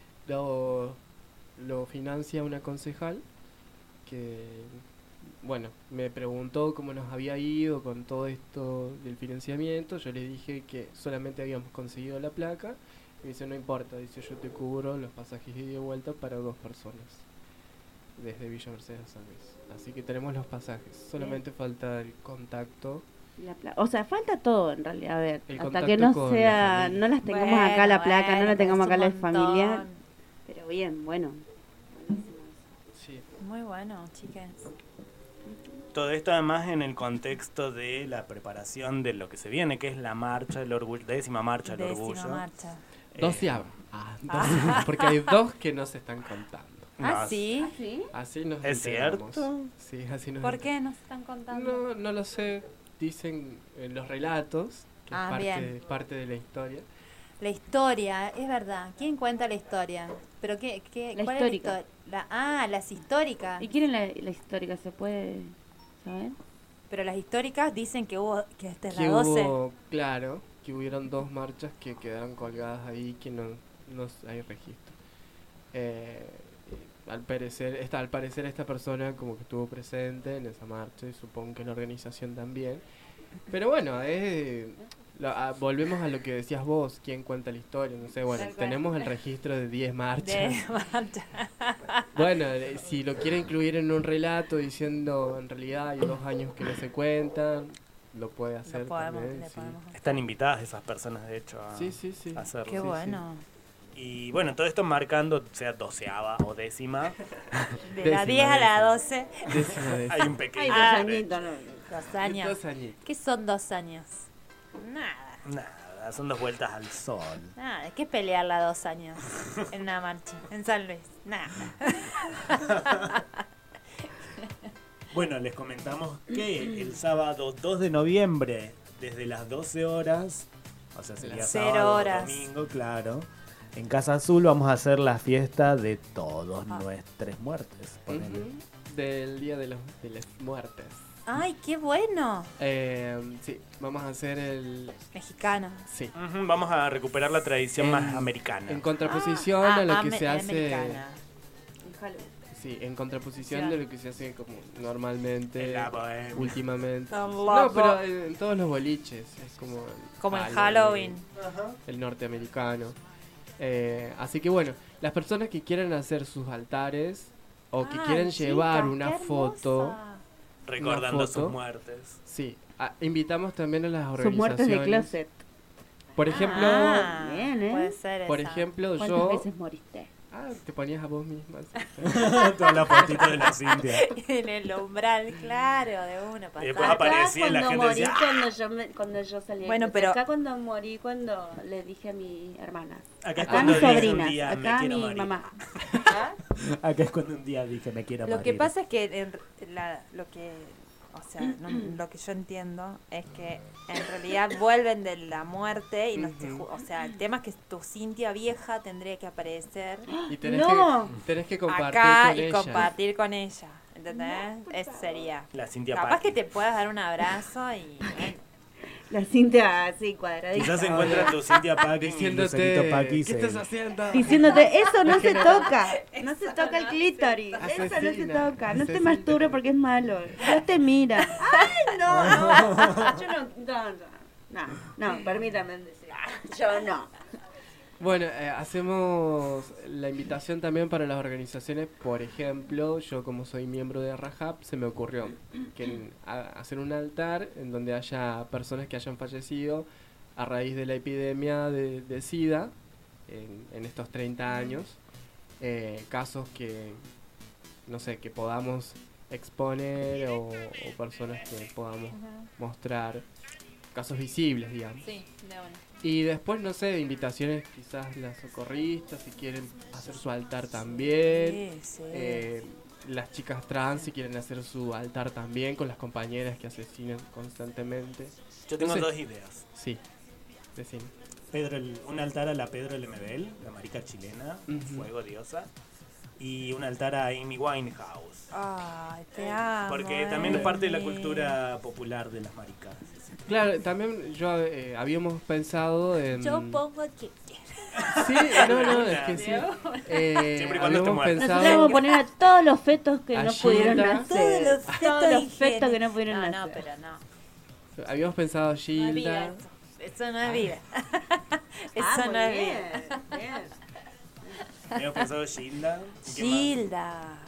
Lo financia una concejal que, bueno, me preguntó cómo nos había ido con todo esto del financiamiento. Yo le dije que solamente habíamos conseguido la placa. Y dice, no importa, dice, yo te cubro los pasajes ida y de vuelta para 2 personas desde Villa Mercedes a San Luis. Así que tenemos los pasajes. Solamente falta el contacto.
O sea, falta todo en realidad, a ver,
El
hasta
contacto
que no
con la
sea,
familia.
no las tengamos acá la placa, no la
pero
tengamos
es
acá
un
la
montón.
familiar, pero bien, bueno.
Sí.
Muy bueno, chicas.
Todo esto además en el contexto de la preparación de lo que se viene, que es la marcha del orgullo, 10ª marcha del
Décima
orgullo.
marcha.
12. Porque hay 2 que no se están contando.
Ah,
No,
sí.
¿Sí?
Así nos
¿Es
enteramos.
cierto?
Sí, así nos
¿Por qué
enteramos.
nos están contando?
No lo sé. Dicen en los relatos, que
Ah,
es
bien.
parte de la historia.
La historia, es verdad. ¿Quién cuenta la historia? ¿Pero qué?
La
¿Cuál
histórica.
es la historia? Las históricas.
¿Y quieren la histórica? ¿Se puede saber?
Pero las históricas dicen que hubo, que esta es la
Que
12.
hubo, claro, que hubieron 2 marchas que quedaron colgadas ahí, que no hay registro. Al parecer esta persona como que estuvo presente en esa marcha y supongo que en la organización también. Pero bueno, volvemos a lo que decías vos, quién cuenta la historia, no sé, bueno,
Tal cual.
tenemos el registro de 10 marchas.
De marcha.
Bueno, si lo quiere incluir en un relato diciendo en realidad hay 2 años que no se cuentan, lo puede hacer
Lo podemos,
también,
le
sí.
podemos hacer.
Están invitadas esas personas, de hecho, a,
Sí, sí, sí.
a hacerlo.
Qué
sí,
bueno.
Y bueno, todo esto marcando, sea 12ª o 10ª,
De la 10 a la 12,
Décima.
hay un pequeño...
Ay, 2
trecho.
añitos, no.
2 años.
2 añitos.
¿Qué son 2 años? Nada.
Nada, son 2 vueltas al sol.
Nada, ¿qué pelearla 2 años en una marcha en San Luis? Nada.
Bueno, les comentamos que el sábado 2 de noviembre, desde las 12 horas, o sea, sería
Las
0
sábado o
horas.
domingo, claro, en Casa Azul vamos a hacer la fiesta de todos nuestras muertes. ponele.
Ujú. Del día de las muertes.
¡Ay, qué bueno!
Sí, vamos a hacer el...
Mexicano.
Sí.
Ujú, vamos a recuperar la tradición más americana.
En contraposición a lo que se hace...
Americana.
Sí, en contraposición de lo que se hace como normalmente,
En la bohemia.
últimamente.
Tan
No,
loco.
pero en todos los boliches, es como
Como el Halloween.
el norteamericano. Así que bueno, las personas que quieran hacer sus altares o que
Ay,
quieren
chicas,
llevar
qué
una
hermosa.
foto,
Recordando
una foto.
sus muertes.
sí, invitamos también a las
Sus
organizaciones.
muertes de closet.
Por ejemplo,
Ah,
Bien, ¿eh?
puede ser
por
esa.
ejemplo,
¿Cuántas
yo
veces moriste?
te ponías a vos misma.
Toda la fotito de la Cintia.
En el umbral, claro, de una
Y después
pasada.
aparecía y la
cuando
gente
morí,
decía,
cuando yo salí.
Bueno,
de
pero-
acá cuando morí, cuando le dije a mi hermana.
Acá es
Acá a
cuando
mis
dije un
sobrinas.
día me
Acá a
quiero
mi
morir.
mamá.
Acá es cuando un día dije me quiero
Lo
morir.
que pasa es que lo que, o sea, lo que yo entiendo es que en realidad vuelven de la muerte y no te o sea, el tema es que tu Cintia vieja tendría que aparecer
Y tenés,
No.
tenés que compartir
acá
con
y
ella.
compartir con ella, ¿entendés? Eso sería.
La Cintia
Capaz
Party.
que te puedas dar un abrazo y bueno,
La Cintia así cuadradita.
Quizás se encuentra tu Cintia Packing y
Diciéndote,
Lucerito Paqui.
¿qué estás haciendo?
Diciéndote, eso no se toca. No se toca el clítoris. Eso no se
Asesina,
toca. No te
asesina.
masturbes porque es malo. Dios te mira. ¡Ay, no! Yo no, permítame decir. Yo no.
Bueno, hacemos la invitación también para las organizaciones. Por ejemplo, yo como soy miembro de Rajab, se me ocurrió que hacer un altar en donde haya personas que hayan fallecido a raíz de la epidemia de SIDA en estos 30 años. Casos que, no sé, que podamos exponer o personas que podamos mostrar, casos visibles, digamos.
Sí, de una.
Y después, no sé, invitaciones quizás las socorristas, si quieren hacer su altar también.
Sí.
Las chicas trans, si quieren hacer su altar también, con las compañeras que asesinan constantemente.
Yo tengo
No sé.
2 ideas.
Sí, decime.
Un altar a la Pedro Lemebel, la marica chilena,
Ujú.
fuego diosa. Y un altar a Amy Winehouse.
Ay, te amo.
Porque también es parte de la cultura popular de las maricas.
Claro, también yo habíamos pensado en...
Yo pongo que
Sí, no, es que sí.
Siempre y cuando esté
Habíamos
muerta.
Nosotros vamos a
pensado...
poner a todos los fetos que no
Allí
pudieron
está.
nacer. Todos los fetos que no pudieron
No,
nacer.
pero no.
Habíamos pensado
No es vida
Gilda.
eso. Eso no es vida. Eso
Ah,
no es
muy
vida.
bien.
Hemos pensado Gilda. ¿y qué más?
Gilda.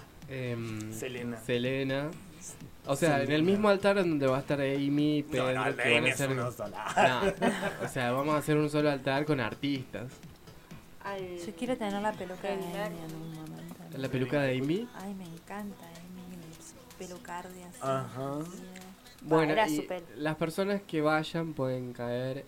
Selena. O sea, en el mismo altar en donde va a estar Amy, Pedro,
No,
que van
Amy
a
es
ser...
uno sola.
No, o sea, vamos a hacer un solo altar con artistas.
Yo quiero tener la peluca de Amy en un momento.
La peluca de Amy.
Ay, me encanta Amy, su pelucardia así.
Ajá.
Bueno,
era
y
su pelo.
las personas que vayan pueden caer,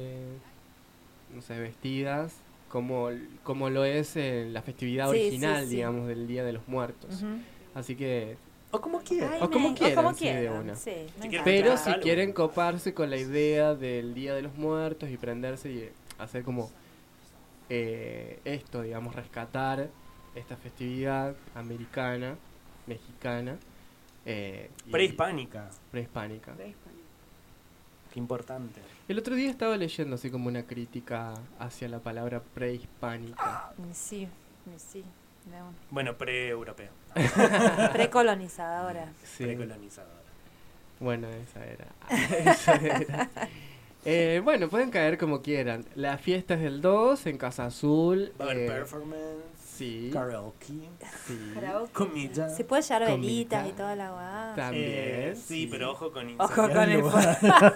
no sé, vestidas como lo es en la festividad
Sí,
original,
sí, sí.
digamos, del Día de los Muertos.
Ujú.
Así que...
O como quieras.
Ay,
O como quieran, sí, de
quieran,
una.
sí, me
Si
encanta.
Pero
Claro.
si quieren coparse con la idea del Día de los Muertos y prenderse y hacer como esto, digamos, rescatar esta festividad americana, mexicana, y
Prehispánica.
prehispánica.
Qué importante.
El otro día estaba leyendo así como una crítica hacia la palabra prehispánica.
Sí, de una.
Bueno, pre-europeo.
Precolonizadora.
Sí.
Precolonizadora.
Bueno, esa era. Esa era. Bueno, pueden caer como quieran. La fiesta es del 2 en Casa Azul.
Va a haber performance,
Sí.
karaoke,
Sí.
comida.
Se puede llevar
Comida.
velitas y toda la guada.
También.
Sí, pero ojo con
Ojo
incendiar
con el
lugar.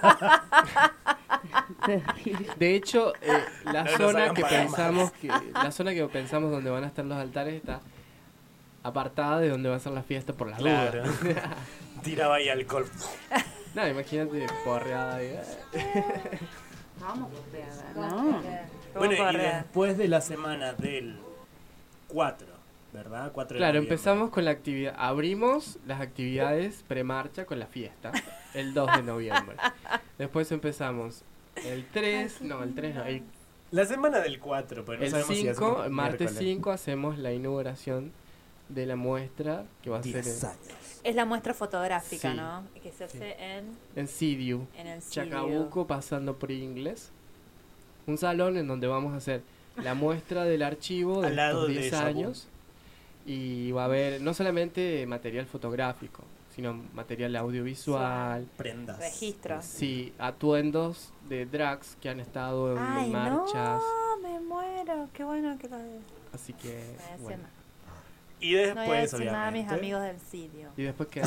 De hecho, la
No nos
zona
hagan
que
pagar
pensamos la zona que pensamos donde van a estar los altares está apartada de donde va a ser la fiesta por las
Claro.
dudas.
Tiraba ahí alcohol.
No, imagínate porreada ahí.
Vamos, ¿no?
Bueno, y
correr.
después de la semana del 4, ¿verdad? 4 de
Claro,
noviembre.
empezamos con la actividad. Abrimos las actividades premarcha con la fiesta el 2 de noviembre. Después empezamos el 3, no,
La semana del 4, pero no
el
sabemos si es
5, martes
miércoles.
5 hacemos la inauguración de la muestra que va a ser
10
en,
años.
Es la muestra fotográfica,
Sí.
¿no? Que se hace
en Sidiu,
en el sitio.
Chacabuco, pasando por Inglés. Un salón en donde vamos a hacer la muestra del archivo de
Al lado
estos
de
10
Yabu.
años. Y va a haber no solamente material fotográfico, sino material audiovisual.
Prendas.
Registros.
Sí, atuendos de drags que han estado en
Ay,
marchas.
no, me muero. Qué bueno que lo de...
Así que,
No voy a decir
bueno.
nada.
Y
No voy a
después,
decir nada a mis
obviamente,
amigos del sitio.
Y después que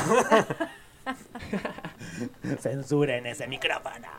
censura en ese micrófono.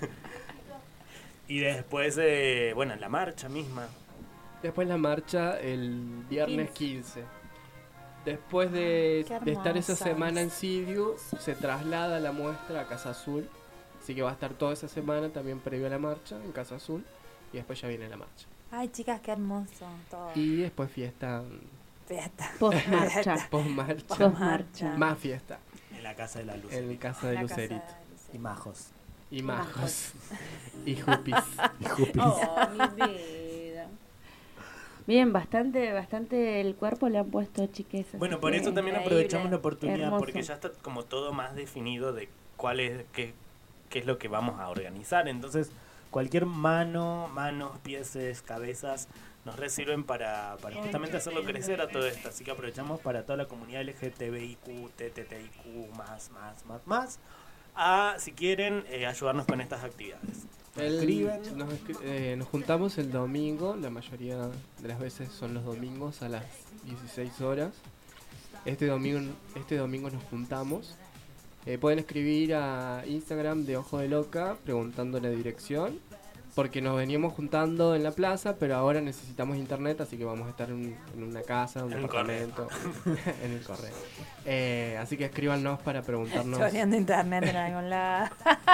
Y después, bueno, la marcha misma.
después la marcha el viernes 15. Después de
Qué
estar esa
hermosas.
semana en Sidiu, se traslada la muestra a Casa Azul. Así que va a estar toda esa semana también previo a la marcha en Casa Azul. Y después ya viene la marcha.
Ay, chicas, qué hermoso todo.
Y después fiesta
Fiesta.
Post-marcha.
post-marcha.
Post-marcha.
Más fiesta
En la casa de la luz.
en casa de
La casa
Lucerito.
Y majos.
Y majos. Y jupis.
Y jupis.
Oh, mi vida. Bien, bastante el cuerpo le han puesto, chiques. así
Bueno, por
que-
eso también
increíble.
aprovechamos la oportunidad,
Hermoso.
porque ya está como todo más definido de cuál es, qué qué es lo que vamos a organizar. Entonces, cualquier manos, pies, cabezas, nos sirven para justamente hacerlo crecer a todo esto. Así que aprovechamos para toda la comunidad LGTBIQ, TTTIQ, más, si quieren ayudarnos con estas actividades.
Nos juntamos el domingo, la mayoría de las veces son los domingos a las 16 horas. Este domingo nos juntamos. Pueden escribir a Instagram de Ojo de Loca preguntando la dirección, porque nos veníamos juntando en la plaza, pero ahora necesitamos internet, así que vamos a estar en una casa, un departamento, en el correo. Así que escríbanos para preguntarnos
Choreando internet en algún lado.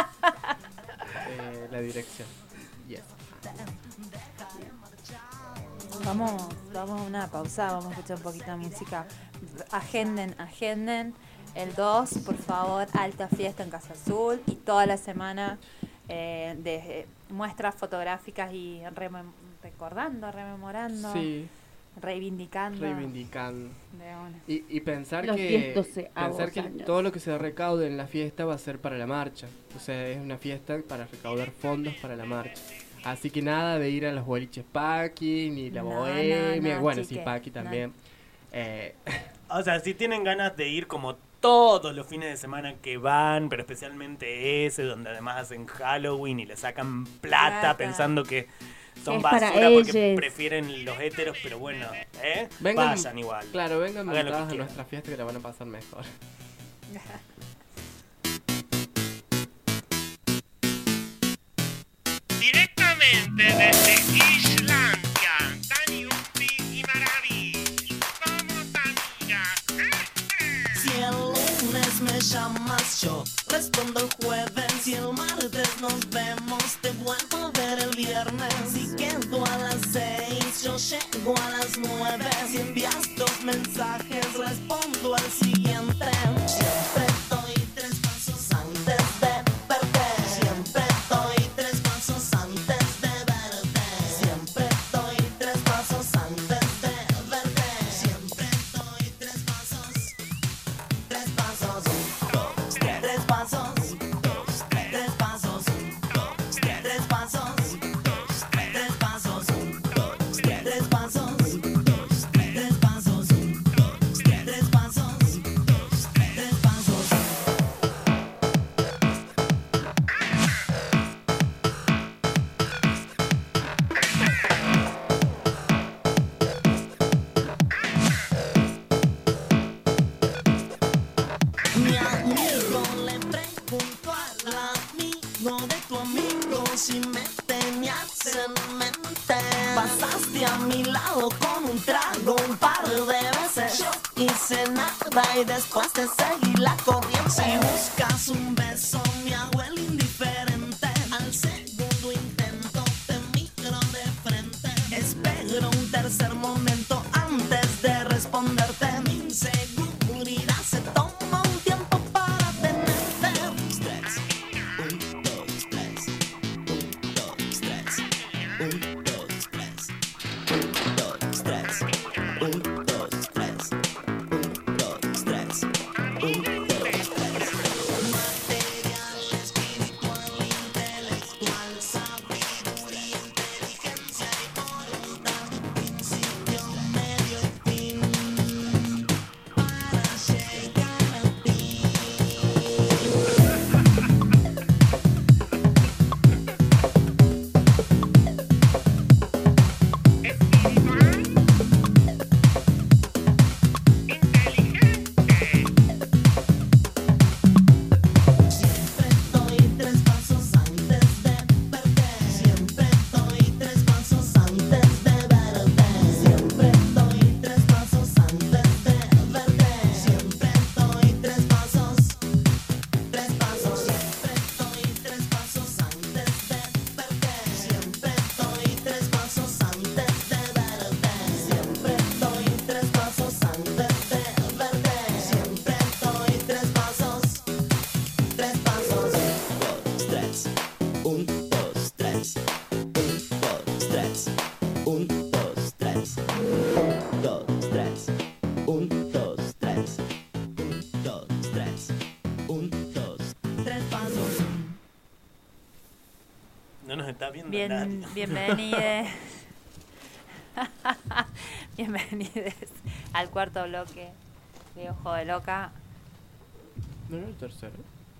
la dirección. Yes.
Vamos a una pausa, vamos a escuchar un poquito de música. Agenden. El 2, por favor, alta fiesta en Casa Azul. Y toda la semana de muestras fotográficas y rememorando,
Sí.
reivindicando.
De una. Y pensar que
años.
todo lo que se recaude en la fiesta va a ser para la marcha. O sea, es una fiesta para recaudar fondos para la marcha. Así que nada de ir a los boliches Paqui, ni la bohemia.
No,
bueno,
chique,
sí, Paqui también.
O sea, si tienen ganas de ir como todos los fines de semana que van, pero especialmente ese, donde además hacen Halloween y le sacan plata pensando que son
es para
basura porque
ellos.
prefieren los héteros, pero bueno, vayan igual.
Claro, vengan
Hagan lo que
montadas a
quieran.
nuestra fiesta que la van a pasar mejor.
Direttamente desde Islandia, Dani Uppi y Maraví. Somos amigas.
Si el lunes me llamas, yo respondo el jueves. Si el martes nos vemos, te vuelvo a ver el viernes. Si quedo a las 6, yo llego a las 9. Si envías 2 mensajes, respondo al siguiente. Siempre estoy 3 pasos antes de verte. Siempre estoy 3 pasos antes de verte. Siempre estoy 3 pasos antes de verte. Siempre estoy 3 pasos. 3 pasos, 3 pasos, 3 pasos, 3 pasos, 3 pasos, 3 pasos, 3 pasos, 3 pasos, 3 pasos. Mi amigo le preguntó al amigo de tu amigo si me tenías en mente. Pasaste a mi lado con un trago un par de veces. Yo hice nada y después te seguí la corriente. Si buscas un beso, me hago el indiferente. Al segundo intento te miro de frente. Espero un tercer momento antes de responderte. Mi inseguridad se toma un tiempo para tenerte. 1, 2, 3. 1, 2, 3. 1, 2, 3. 1, 2, 3. 1, 2, 3. 1, 2, 3. 1, 2, 3. Material, espiritual, intelectual, sabiduría, inteligencia y voluntad. Principio, medio y fin. Para llegar a ti.
Espiritual, inteligente.
Siempre estoy 3 pasos antes de verte. Siempre estoy 3 pasos antes de verte. Siempre estoy 3 pasos antes de verte. Siempre estoy 3 pasos. 3 pasos. Siempre estoy 3 pasos antes de verte. Siempre estoy 3 pasos antes de verte. Siempre estoy 3 pasos antes de verte. Siempre estoy 3 pasos. 3 pasos. 1, 2, 3. 1, 2, 3. 1, 2, 3. 1, 2, 3. 1, 2, 3. 1, 2, 3. 1, 2, 3 pasos.
No nos está viendo
Bien,
nadie.
bienvenides. Bienvenides al cuarto bloque de Ojo de Loca.
¿No era el tercero?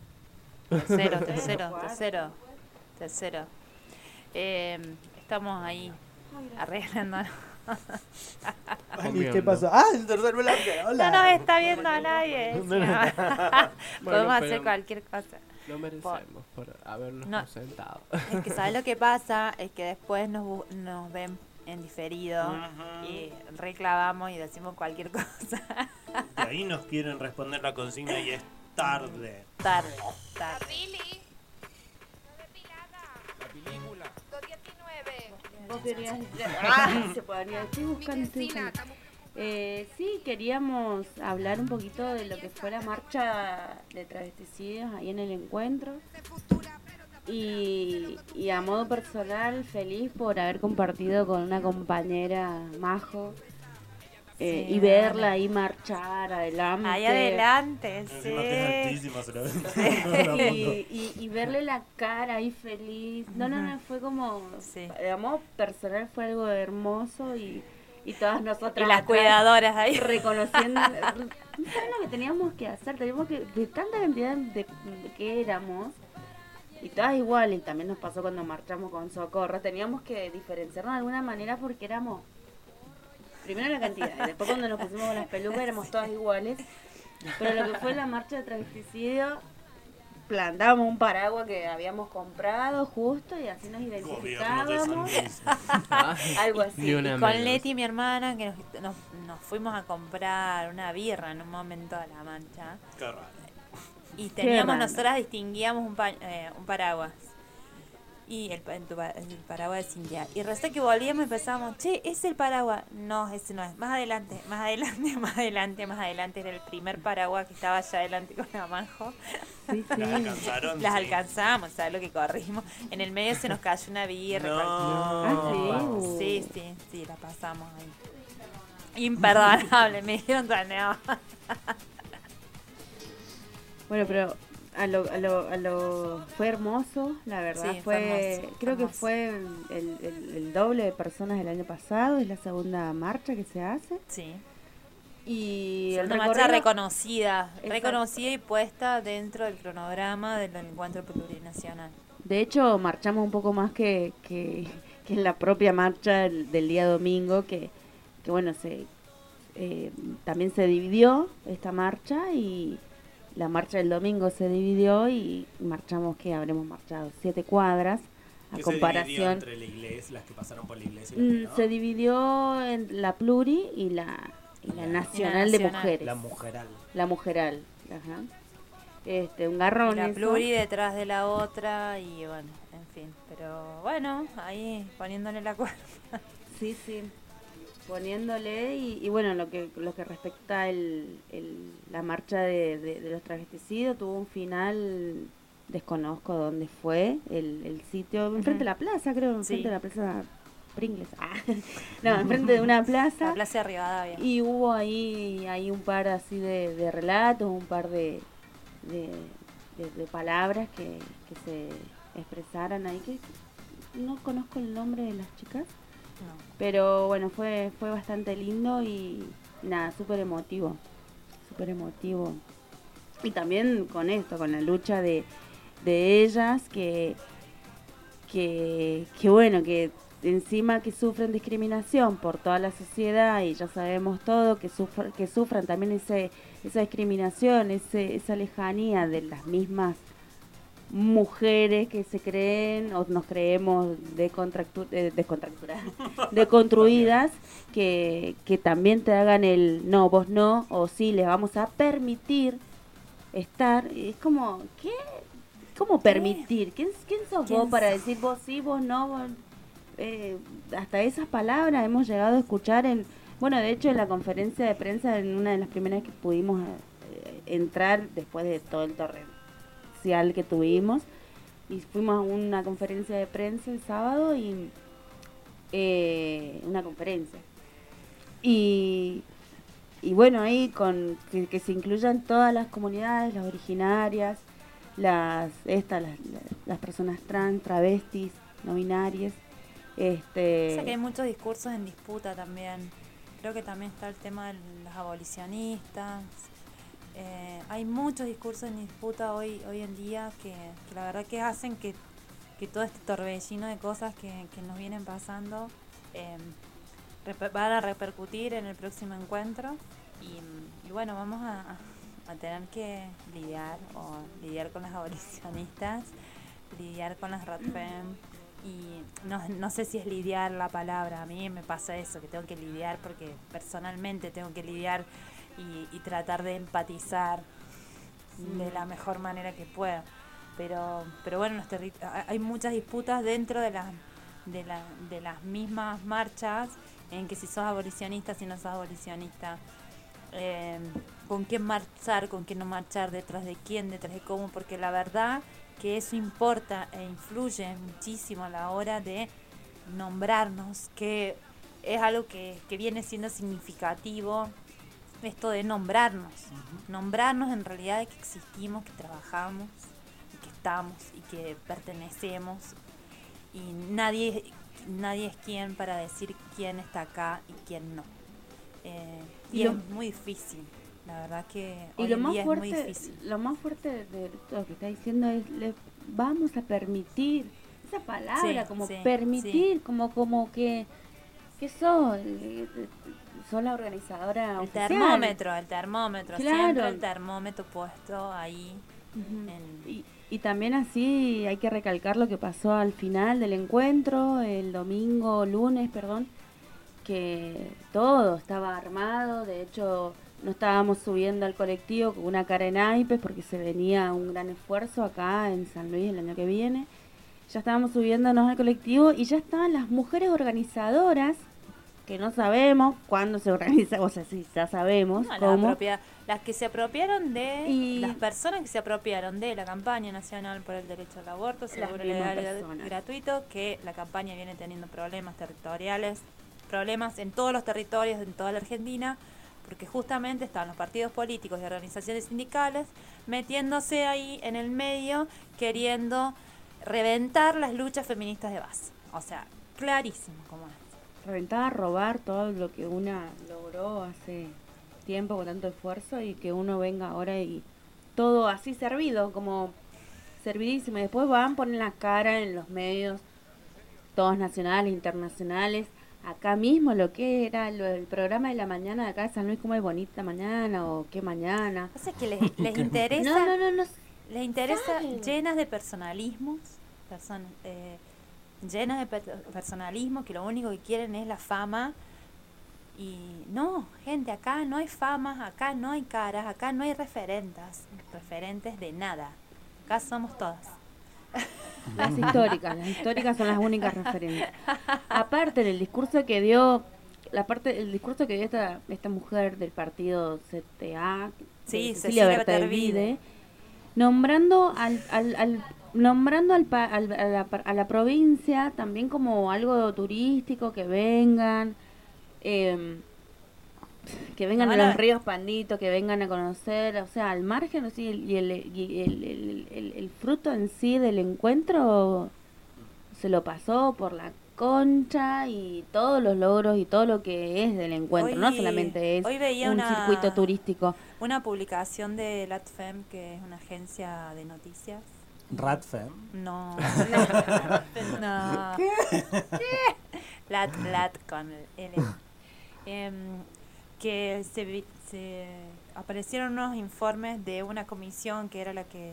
Tercero. Estamos ahí arreglando.
Ay, ¿qué pasó? Ah, el tercer bloque. Hola.
No nos está viendo nadie. Sí,
Bueno,
podemos hacer
pero
cualquier cosa.
Lo merecemos por habernos
No.
presentado.
Es que ¿sabes lo que pasa? Es que después nos ven en diferido
Ujú.
y reclamamos y decimos cualquier cosa.
Y ahí nos quieren responder la consigna y es tarde.
Tarde.
Billy. No depilada. La película. 219.
Vos querías se podría estoy buscando. Sí, queríamos hablar un poquito de lo que fue la marcha de travesticidios ahí en el encuentro. Y a modo personal, feliz por haber compartido con una compañera Majo
Sí,
y verla ahí marchar adelante.
Ahí adelante,
Encima que es
sí.
altísima, se lo ven.
Y verle la cara ahí feliz. No, fue como.
Sí.
A modo personal fue algo hermoso y todas nosotras.
Y las
atrás
cuidadoras ahí.
reconociendo. ¿Saben lo que teníamos que hacer? Teníamos que. De tanta cantidad de que éramos. Y todas iguales, y también nos pasó cuando marchamos con Socorro, teníamos que diferenciarnos de alguna manera porque éramos, primero la cantidad, y después cuando nos pusimos con las pelucas éramos todas iguales, pero lo que fue la marcha de travesticidio, plantábamos un paraguas que habíamos comprado justo y así nos
Gobierno de San
identificábamos,
Luis.
algo así.
Ni una
Y con
menos.
Leti, mi hermana, que nos fuimos a comprar una birra en un momento a la mancha.
Qué raro.
Y teníamos,
banda.
nosotras distinguíamos un paraguas. Y el paraguas de Cintia. Y resulta que volvíamos y pensábamos, che, ¿es el paraguas? No, ese no es. Más adelante. Era el primer paraguas que estaba allá adelante con la Majo.
Sí, sí.
¿Las alcanzaron?
Las
Sí.
alcanzamos, ¿sabes lo que corrimos? En el medio se nos cayó una birra.
No.
sí.
Sí, la pasamos ahí. Imperdonable, me dieron taneo.
Bueno, pero a lo fue hermoso, la verdad.
Sí, fue hermoso,
creo que
hermoso.
fue el doble de personas del año pasado, es la segunda marcha que se hace.
Sí.
Y
Es
el
una marcha
recorrido,
reconocida,
Exacto.
reconocida y puesta dentro del cronograma del encuentro plurinacional.
de hecho, marchamos un poco más que en la propia marcha del día domingo, que bueno, también se dividió esta marcha y la marcha del domingo se dividió y marchamos, que habremos marchado 7 cuadras a
¿Qué se dividió
comparación.
entre la iglesia, las que pasaron por la iglesia y las que no?
Se dividió en la pluri y la nacional de
nacional.
mujeres.
La mujeral.
La mujeral. Ajá. Un garrón.
Y la
eso.
pluri detrás de la otra y bueno, en fin. Pero bueno, ahí poniéndole la cuerda.
Sí, sí. Poniéndole y bueno, lo que respecta la marcha de los travesticidos, tuvo un final, desconozco dónde fue, el sitio, enfrente de la plaza, creo, enfrente
Sí.
de la plaza Pringles. No, enfrente de una plaza.
La Plaza de Rivadavia.
Y hubo ahí un par así de relatos, un par de palabras que se expresaran ahí, que no conozco el nombre de las chicas,
No.
pero bueno, fue bastante lindo y nada, súper emotivo. Y también con esto, con la lucha de ellas, que bueno, que encima que sufren discriminación por toda la sociedad y ya sabemos todo, que sufran también esa discriminación, esa lejanía de las mismas mujeres que se creen o nos creemos deconstruidas, que también te hagan el no, vos no, o sí, les vamos a permitir estar. Es como, ¿qué? ¿Cómo permitir? ¿Quién sos vos para decir vos sí, vos no? Vos, hasta esas palabras hemos llegado a escuchar bueno, de hecho en la conferencia de prensa, en una de las primeras que pudimos entrar después de todo el torrencial que tuvimos, y fuimos a una conferencia de prensa el sábado y una conferencia y bueno, ahí que se incluyan todas las comunidades, las originarias, las personas trans, travestis, no binarias.
O sea que hay muchos discursos en disputa también. Creo que también está el tema de los abolicionistas. Hay muchos discursos en disputa hoy en día que la verdad que hacen que todo este torbellino de cosas que nos vienen pasando van a repercutir en el próximo encuentro. Y bueno, vamos a tener que lidiar con las abolicionistas, lidiar con las RADFEM. Y no sé si es lidiar la palabra, a mí me pasa eso, que tengo que lidiar porque personalmente tengo que lidiar y tratar de empatizar de la mejor manera que pueda. Pero bueno, hay muchas disputas dentro de las mismas marchas, en que si sos abolicionista, si no sos abolicionista, con quién marchar, con quién no marchar, detrás de quién, detrás de cómo, porque la verdad que eso importa e influye muchísimo a la hora de nombrarnos, que es algo que viene siendo significativo, esto de nombrarnos. Nombrarnos en realidad de que existimos, que trabajamos, y que estamos y que pertenecemos, y nadie es quien para decir quién está acá y quién no. Y es muy difícil. La verdad que hoy en día es muy difícil.
Lo más fuerte de todo lo que está diciendo es vamos a permitir esa palabra, permitir, como que sos la organizadora oficial.
El termómetro,
claro.
Siempre el termómetro puesto ahí.
Y también así hay que recalcar lo que pasó al final del encuentro, el lunes, que todo estaba armado. De hecho, no estábamos subiendo al colectivo con una cara en naipes porque se venía un gran esfuerzo acá en San Luis el año que viene. Ya estábamos subiéndonos al colectivo y ya estaban las mujeres organizadoras, que no sabemos cuándo se organiza, o sea, sí, ya sabemos cómo.
Las que se apropiaron las personas que se apropiaron de la campaña nacional por el derecho al aborto, seguro, legal y gratuito, que la campaña viene teniendo problemas territoriales, problemas en todos los territorios, en toda la Argentina, porque justamente estaban los partidos políticos y organizaciones sindicales metiéndose ahí en el medio, queriendo reventar las luchas feministas de base. O sea, clarísimo como es.
Reventar, robar todo lo que una logró hace tiempo con tanto esfuerzo, y que uno venga ahora y todo así servido, como servidísimo. Y después ponen la cara en los medios, todos nacionales, internacionales. Acá mismo lo que era el programa de la mañana de acá de San Luis, como es bonita mañana o qué mañana.
O sea que les interesa,
no,
les interesa llenas de personalismos, llenas de personalismo, que lo único que quieren es la fama. Y no, gente, acá no hay fama, acá no hay caras, acá no hay referentes de nada. Acá somos todas.
Las históricas son las únicas referentes. Aparte del discurso que dio, esta mujer del partido CTA, Cecilia Bertervide, nombrando a la provincia también como algo turístico, que vengan a los ríos Pandito, que vengan a conocer, o sea, al margen, ¿sí? y el fruto en sí del encuentro se lo pasó por la concha, y todos los logros y todo lo que es del encuentro, no solamente es un circuito turístico.
Una publicación de LATFEM, que es una agencia de noticias.
¿RADFEM?
No. No. ¿Qué? LAT con el L. Que se aparecieron unos informes de una comisión que era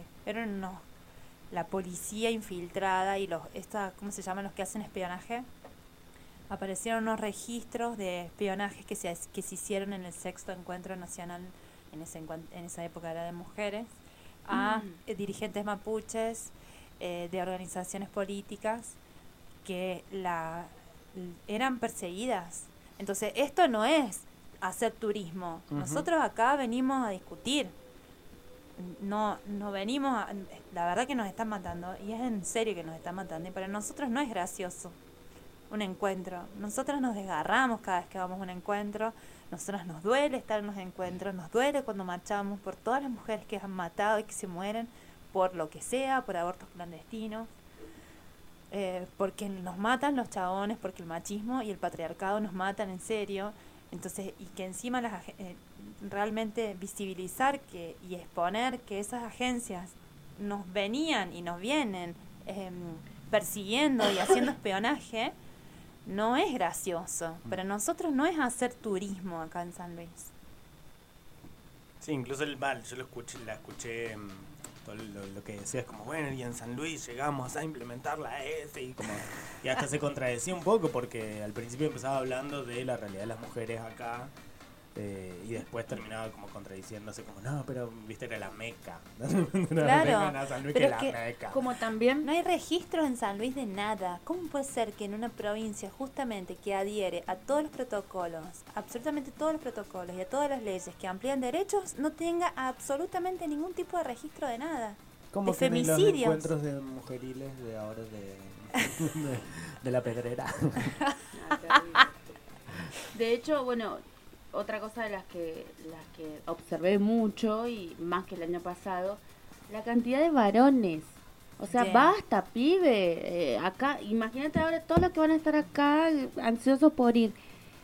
la policía infiltrada y ¿cómo se llaman los que hacen espionaje? Aparecieron unos registros de espionaje que se hicieron en el 6º Encuentro Nacional, en esa época era de mujeres, a dirigentes mapuches, de organizaciones políticas que eran perseguidas. Entonces, esto no es hacer turismo. Nosotros acá venimos a discutir. No venimos la verdad que nos están matando, y es en serio que nos están matando, y para nosotros no es gracioso un encuentro. Nosotros nos desgarramos cada vez que vamos a un encuentro. Nosotros nos duele estar en los encuentros, nos duele cuando marchamos por todas las mujeres que han matado y que se mueren por lo que sea, por abortos clandestinos. porque nos matan los chabones, porque el machismo y el patriarcado nos matan en serio. Entonces, y que encima realmente visibilizar y exponer que esas agencias nos venían y nos vienen persiguiendo y haciendo espionaje, no es gracioso. Para nosotros no es hacer turismo acá en San Luis.
Sí, incluso yo la escuché todo lo que decía es como, bueno, y en San Luis llegamos a implementar la ESE y hasta se contradecía un poco porque al principio empezaba hablando de la realidad de las mujeres acá y después terminaba como contradiciéndose como, no, pero viste era la Meca.
Claro,
a San Luis
pero
que
es
la
que
Meca.
Como también
no hay registros en San Luis de nada. ¿Cómo puede ser que en una provincia justamente que adhiere a todos los protocolos, absolutamente todos los protocolos y a todas las leyes que amplían derechos, no tenga absolutamente ningún tipo de registro de nada?
¿Cómo
De
que ni los
femicidios.
encuentros de mujeriles de ahora de la Pedrera?
de hecho, bueno, otra cosa de las que observé mucho y más que el año pasado, la cantidad de varones. O sea,
Sí.
basta, pibe. Acá, imagínate ahora todos los que van a estar acá ansiosos por ir.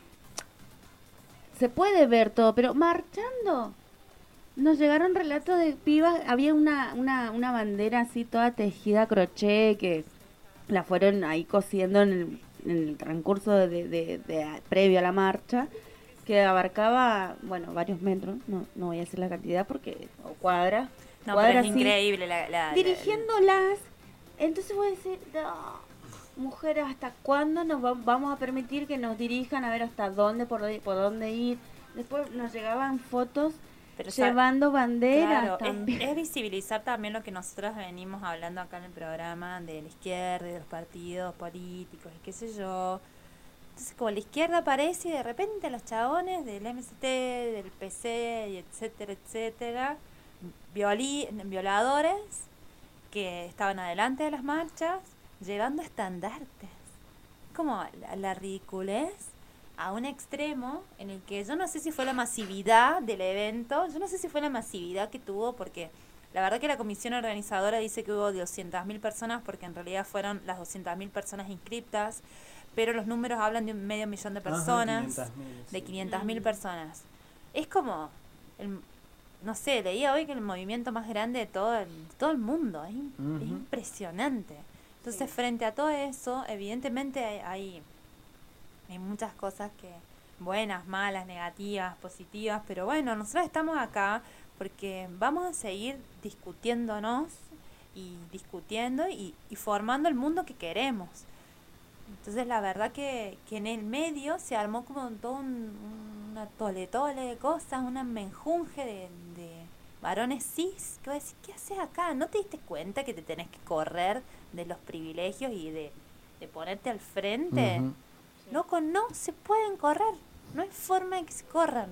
Se puede ver todo, pero marchando. Nos llegaron relatos de pibas, había una bandera así toda tejida a crochet que la fueron ahí cosiendo en el transcurso de previo a la marcha, que abarcaba, bueno, varios metros, no voy a decir la cantidad porque, o cuadras,
No,
cuadras
pero es
así,
increíble
dirigiéndolas. Entonces voy a decir, no, mujeres, ¿hasta cuándo nos vamos a permitir que nos dirijan a ver hasta dónde, por dónde ir? Después nos llegaban fotos
pero
llevando banderas
claro,
también.
es visibilizar también lo que nosotros venimos hablando acá en el programa de la izquierda y de los partidos políticos y qué sé yo. Entonces, como la izquierda aparece y de repente los chabones del MST, del PC y etcétera, etcétera, violadores que estaban adelante de las marchas llevando estandartes. Como la ridiculez a un extremo en el que yo no sé si fue la masividad del evento, yo no sé si fue la masividad que tuvo, porque la verdad que la comisión organizadora dice que hubo 200.000 personas, porque en realidad fueron las 200.000 personas inscriptas, pero los números hablan de 500.000 de personas,
Ajá, 500.000,
de
sí.
500.000 personas. Es como, no sé, leía hoy que el movimiento más grande de todo el mundo, es impresionante. Entonces, frente a todo eso, evidentemente hay muchas cosas que buenas, malas, negativas, positivas, pero bueno, nosotros estamos acá porque vamos a seguir discutiéndonos y discutiendo y formando el mundo que queremos. Entonces la verdad que en el medio se armó como todo una tole de cosas, una menjunje de varones cis, que voy a decir, ¿qué haces acá? ¿No te diste cuenta que te tenés que correr de los privilegios y de ponerte al frente?
Ujú.
Loco, no se pueden correr, no hay forma de que se corran.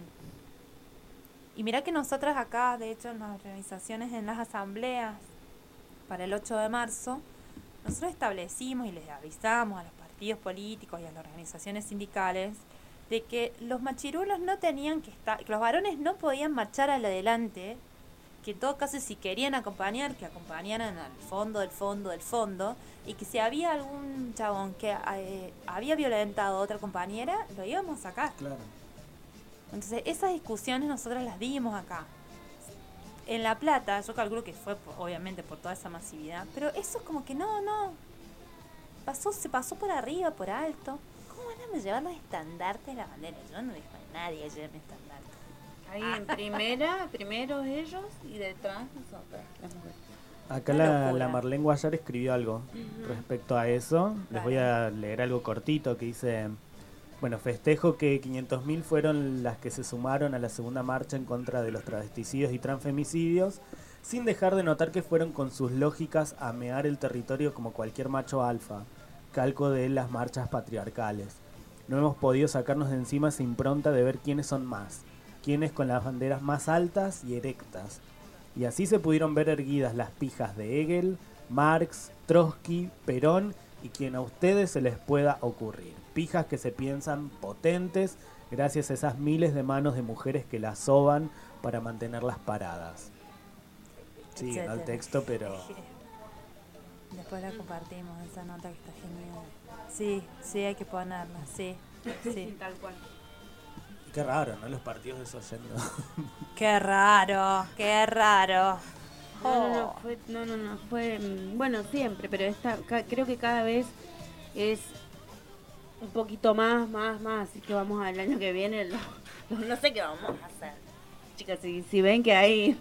Y mirá que nosotras acá, de hecho en las organizaciones, en las asambleas para el 8 de marzo, nosotros establecimos y les avisamos a los partidos políticos y a las organizaciones sindicales de que los machirulos no tenían que estar, que los varones no podían marchar al adelante, que en todo caso si querían acompañar, que acompañaran al fondo del fondo del fondo, y que si había algún chabón que había violentado a otra compañera, lo íbamos a sacar.
Claro.
Entonces esas discusiones nosotros las dimos acá. En La Plata, yo calculo que fue obviamente por toda esa masividad, pero eso es como que no, se pasó por arriba, por alto. ¿Cómo van a llevar los estandartes de la bandera? Yo no dejo a nadie llevar mi estandarte.
Ahí primero ellos y detrás nosotras, las mujeres.
Acá
Una locura.
la Marlene Guayar escribió algo respecto a eso. Les voy a leer algo cortito que dice: bueno, festejo que 500.000 fueron las que se sumaron a la segunda marcha en contra de los travesticidios y transfemicidios, sin dejar de notar que fueron con sus lógicas a mear el territorio como cualquier macho alfa, calco de las marchas patriarcales. No hemos podido sacarnos de encima esa impronta de ver quiénes son más, quiénes con las banderas más altas y erectas. Y así se pudieron ver erguidas las pijas de Hegel, Marx, Trotsky, Perón y quien a ustedes se les pueda ocurrir. Pijas que se piensan potentes gracias a esas miles de manos de mujeres que las soban para mantenerlas paradas. Sí, no el texto, pero
Después la compartimos, esa nota que está genial. Sí, sí, hay que ponerla, sí. Sí.
Tal cual.
Qué raro, ¿no? Los partidos de esos yendo.
Qué raro, qué raro.
No, fue, bueno, siempre, pero creo que cada vez es un poquito más, así que vamos al año que viene, no sé qué vamos a hacer. Chicas, si ven que hay...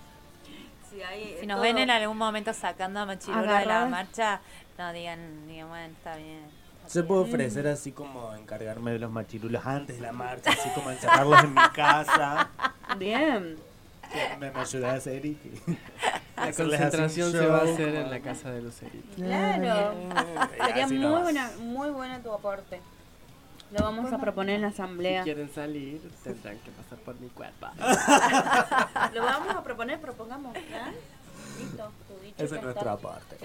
Si nos ven en algún momento sacando a Machirulo de la
Agarradas.
marcha, no digan, bueno, está bien.
Yo puedo ofrecer así como encargarme de los machirulos antes de la marcha, así como encerrarlos en mi casa.
Bien.
Me ayudás, Eric.
La
Hacerles así un
concentración se va a
show,
hacer
como-
en la casa de Lucerito.
Claro. Sería
Así no va.
muy buena tu aporte. Lo vamos a proponer en la
Si
asamblea.
quieren salir, tendrán que pasar por mi cuerpo.
Lo vamos a proponer, propongamos. ¿Ya? Listo, tu dicho
Ese es
ya
nuestro
está.
aporte.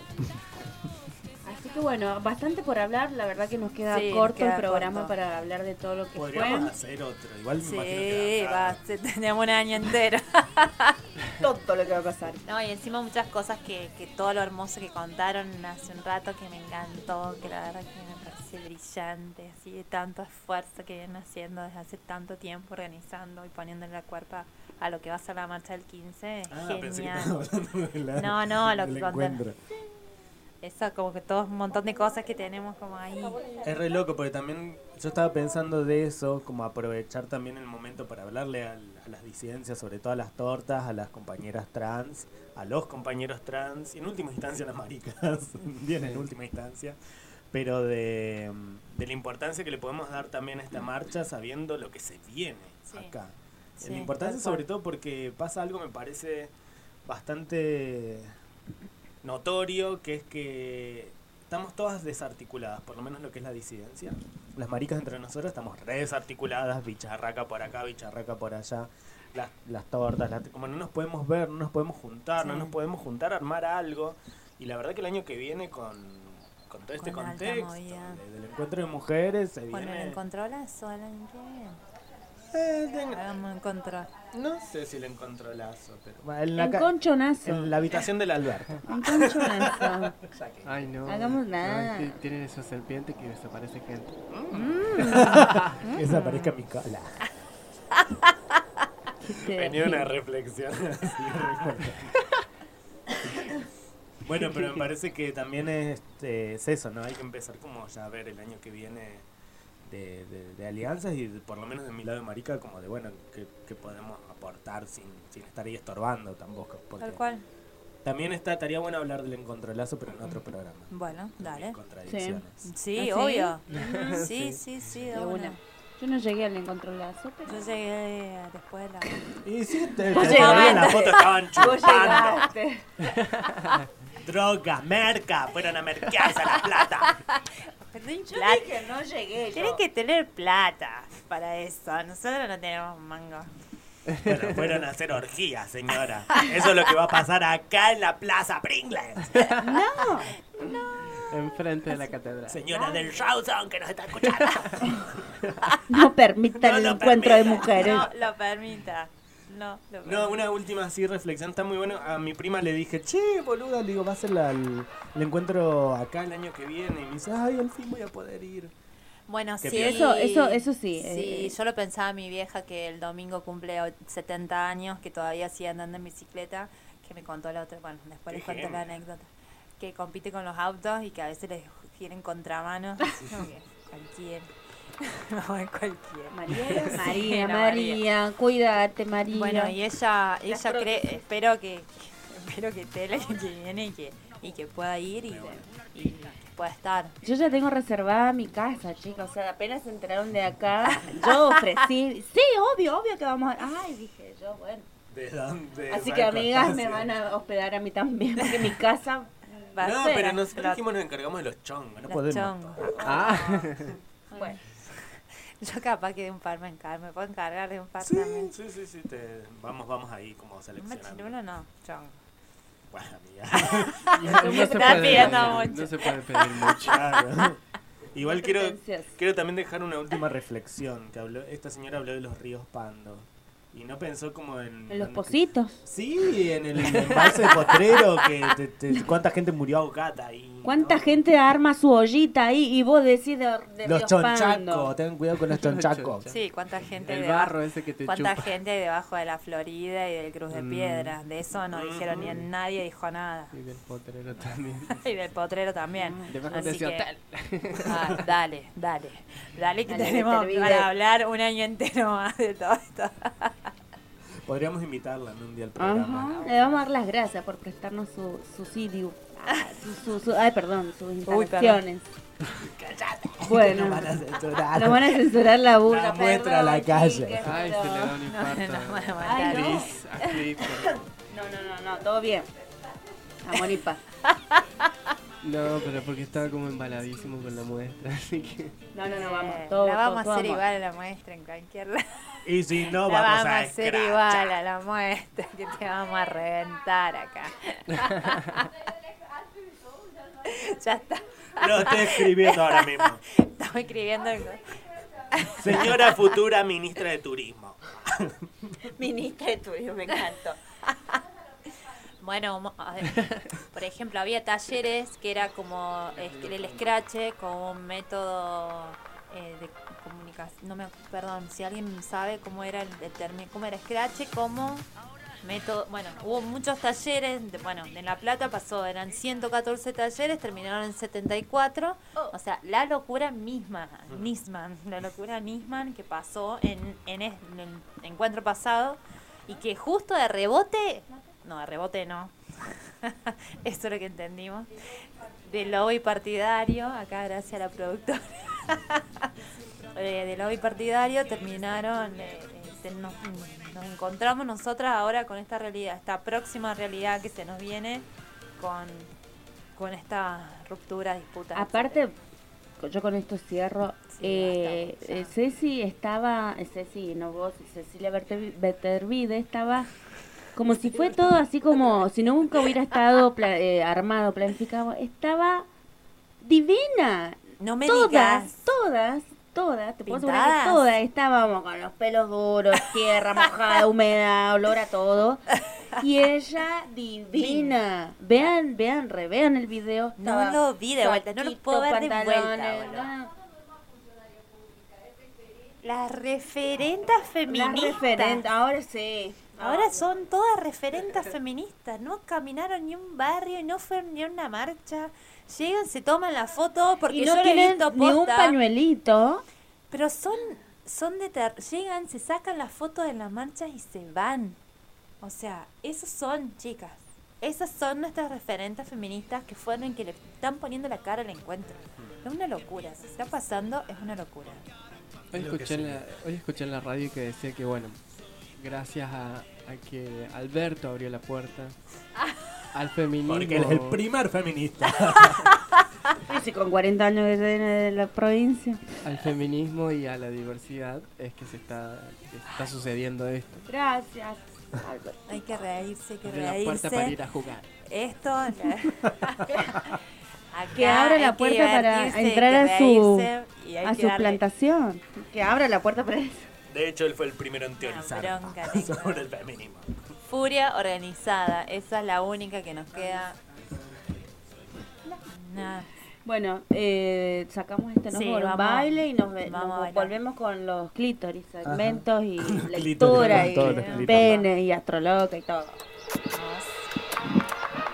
Así que bueno, bastante por hablar. La verdad que nos queda
Sí,
corto
queda
el programa
corto.
para hablar de todo lo que
Podríamos
fue.
hacer otro. Igual me imagino
Sí,
que va
tenemos un año entero.
Todo lo que va a pasar.
No, y encima muchas cosas que todo lo hermoso que contaron hace un rato que me encantó, que la verdad que me parece brillante, así de tanto esfuerzo que vienen haciendo desde hace tanto tiempo organizando y poniéndole la cuerpa a lo que va a ser la marcha del 15.
pensé que
Genial.
estaba hablando de la,
No, lo
del
que conté.
encuentro.
Eso, como que todo un montón de cosas que tenemos como ahí.
Es re loco porque también yo estaba pensando de eso, como aprovechar también el momento para hablarle a las disidencias, sobre todo a las tortas, a las compañeras trans, a los compañeros trans y en última instancia a las maricas, bien en última instancia, pero de la importancia que le podemos dar también a esta marcha sabiendo lo que se viene
Sí.
acá.
Sí,
La importancia
tal cual.
sobre todo porque pasa algo me parece bastante notorio, que es que estamos todas desarticuladas, por lo menos lo que es la disidencia. Las maricas entre nosotros estamos re desarticuladas, bicharraca por acá, bicharraca por allá, las tortas, como no nos podemos ver, no nos podemos juntar, no
Sí.
nos podemos juntar a armar algo. Y la verdad que el año que viene con todo este
Con alta
contexto
movida.
del encuentro de mujeres se
Bueno,
viene...
el encontrolazo el año que viene.
tengo-
Hagamos encontrar.
no sé si el encontrolazo, pero... bueno, en la
Enconchonazo.
en la habitación del Alberto.
Enconchonazo.
Ay, no.
Hagamos nada.
Ay, tienen esa serpiente que desaparece gente.
Que desaparezca mi cola.
Te-
Venía una reflexión así. Bueno, pero me parece que también es eso, ¿no? Hay que empezar como ya a ver el año que viene de alianzas y por lo menos de mi lado de marica como de, bueno, que podemos aportar sin estar ahí estorbando tampoco. Porque
Tal cual.
también estaría bueno hablar del encontrolazo, pero en otro programa.
Bueno, dale.
Contradicciones.
Sí,
¿Ah, sí?
obvio. Sí, de
De
una.
una. Yo no llegué al encontrolazo, pero...
Yo llegué después de la...
Y sí,
Vos
todavía en la
llegaste.
foto estaban
Vos
chupando.
llegaste.
Droga, merca, fueron a merquearse la plata.
Yo dije, no llegué.
Tienes que tener plata para eso. Nosotros no tenemos mango.
Bueno, fueron a hacer orgías, señora. Eso es lo que va a pasar acá en la Plaza Pringles.
Enfrente de la catedral.
Señora del Rawson que nos está escuchando.
No permita
No
el
lo
encuentro de
permita.
mujeres.
No lo permita. No, lo
No,
permita.
una última así reflexión, está muy bueno. A mi prima le dije, che, boluda, le digo, va a ser el encuentro acá el año que viene. Y me dice, ay, al fin voy a poder ir.
Bueno,
Qué
sí.
piola.
Eso sí.
Sí, yo lo pensaba mi vieja que el domingo cumple 70 años, que todavía sigue andando en bicicleta, que me contó la otra, bueno, después les
Qué
cuento la
genia.
anécdota, que compite con los autos y que a veces les giren contramano. Como que cualquiera. No, es cualquiera.
María,
Sí,
María, cuídate, María.
Bueno, y ella
prótesis.
cree, espero que esté el año que viene y que pueda ir y que pueda estar.
Yo ya tengo reservada mi casa, chicos. O sea, apenas se enteraron de acá, yo ofrecí. Sí, obvio que vamos a... Ay, dije yo, bueno.
¿De dónde?
Así
esa
que amigas me
constancia?
van a hospedar a mí también, porque mi casa va a
No,
ser.
pero nosotros
la-
dijimos nos encargamos de los chongos, no
los
podemos.
chongos.
Ah,
Bueno,
Yo capaz que de un par me puedo encargar de un par
Sí,
también.
sí, vamos ahí como
Un
seleccionando.
machirulo no, chongo.
Bueno, amiga.
no se
Estás
puede
pidiendo
pedir,
mucho.
no se puede pedir mucho.
Claro. Igual quiero
pretencias.
también dejar una última reflexión, que esta señora habló de los ríos Pando. Y no pensó como
En los pocitos.
Sí, en el embalse de Potrero, que cuánta gente murió ahogada ahí.
¿Cuánta gente arma su ollita ahí y vos decís de
Los
Ríos
chonchacos,
Pando?
tengan cuidado con los chonchacos.
Sí, cuánta gente
El
debajo,
barro ese que te
cuánta
chupa.
gente hay debajo de la Florida y del Cruz de Piedra. De eso no dijeron ni nadie dijo nada.
Y del potrero también.
Y del Potrero también.
Debajo de
Así
ese
que-
hotel.
Dale que
Dale,
tenemos
Beterbide.
para hablar un año entero más de todo esto.
Podríamos invitarla en un día al
Ajá.
programa.
Le vamos a dar las gracias por prestarnos su sitio. Ay, perdón, sus
Uy,
instalaciones. Bueno,
Nos van a censurar.
nos van a censurar la burla.
La muestra a la
perdón,
calle.
chiques,
Ay, se le da un
No,
infarto.
no,
Ay,
a
no.
Cris, a Cris, pero-
No, todo bien. Amor y paz.
No, pero porque estaba como embaladísimo con la muestra, así que...
No, vamos. Todo,
la vamos
todo
a hacer
amor.
igual a la muestra en cualquier lado.
Y si no,
La
vamos
vamos a
a
hacer
escrachar.
igual a la muestra, que te vamos a reventar acá. Ya está.
Lo estoy escribiendo ahora mismo.
Estamos escribiendo el
Señora futura ministra de Turismo.
ministra de turismo, me encantó. Bueno, a ver, por ejemplo, había talleres que era como el scratch como un método de comunicación. No me, perdón, si alguien sabe cómo era el término, cómo era scratch como método. Bueno, hubo muchos talleres. Bueno, en La Plata pasó, eran 114 talleres, terminaron en 74. O sea, la locura misma, la locura Nisman que pasó en el encuentro pasado y que justo de rebote. No, de rebote no. Eso es lo que entendimos. De lobby partidario, acá gracias a la productora. De lobby partidario terminaron, nos encontramos nosotras ahora con esta realidad, esta próxima realidad que se nos viene con esta ruptura, disputa.
Aparte, yo con esto cierro.
Sí, basta,
Ceci, no vos, Cecilia Beterbide estaba como si fue todo así como si nunca hubiera estado armado, planificado. Estaba divina.
No me
todas,
digas.
todas, te puedo asegurar que
¿Pintadas?
todas estábamos con los pelos duros, tierra mojada, humedad, olor a todo. Y ella divina. Vean el video.
No
Estaba
lo vi de vuelta, no lo
saquito,
puedo ver de vuelta,
pantalones,
boludo.
no.
Las referentas feministas.
Las referentes, ahora sí.
Ahora son todas referentas feministas. No caminaron ni un barrio, no fueron ni a una marcha. Llegan, se toman la foto porque
Y no
yo lo he
tienen
visto
ni un
posta.
pañuelito.
Pero son llegan, se sacan la foto de las marchas y se van. O sea, esos son, chicas. Esas son nuestras referentes feministas que fueron que le están poniendo la cara al encuentro. Es una locura. Se está pasando, es una locura.
Hoy escuché en la radio que decía que, bueno, gracias a que Alberto abrió la puerta al feminismo.
Porque él es el primer feminista.
Sí, con 40 años de la provincia.
Al feminismo y a la diversidad es que está sucediendo esto.
Gracias, Alberto.
Hay que reírse,
Abrió la puerta para ir a jugar.
Esto.
Que abra la puerta para entrar a su plantación. Que abra la puerta para eso.
De hecho, él fue el primero en
Una
teorizar
bronca tengo.
sobre el feminismo.
Furia organizada, esa es la única que nos queda. Nada.
Bueno, sacamos este
Sí,
por un
vamos-
baile y
vamos a
nos
bailar.
volvemos con los clítoris, segmentos y
Clítoris,
lectura
con todos los
y
clítoris.
pene y astroloca y todo.
Vamos.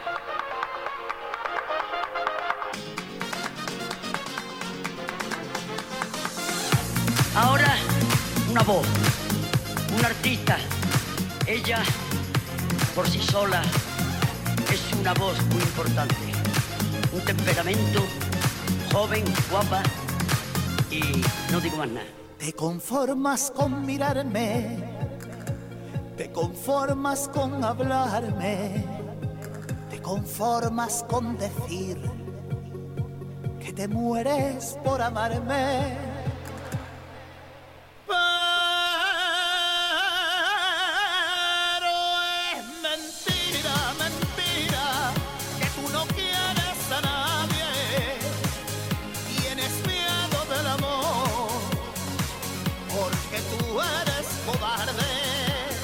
Ahora, una voz, un artista. Ella, por sí sola, es una voz muy importante. Un temperamento, joven, guapa y no digo más nada.
Te conformas con mirarme, te conformas con hablarme, te conformas con decir que te mueres por amarme. Pero es mentira, mentira, que tú no quieres a nadie, tienes miedo del amor porque tú eres cobarde.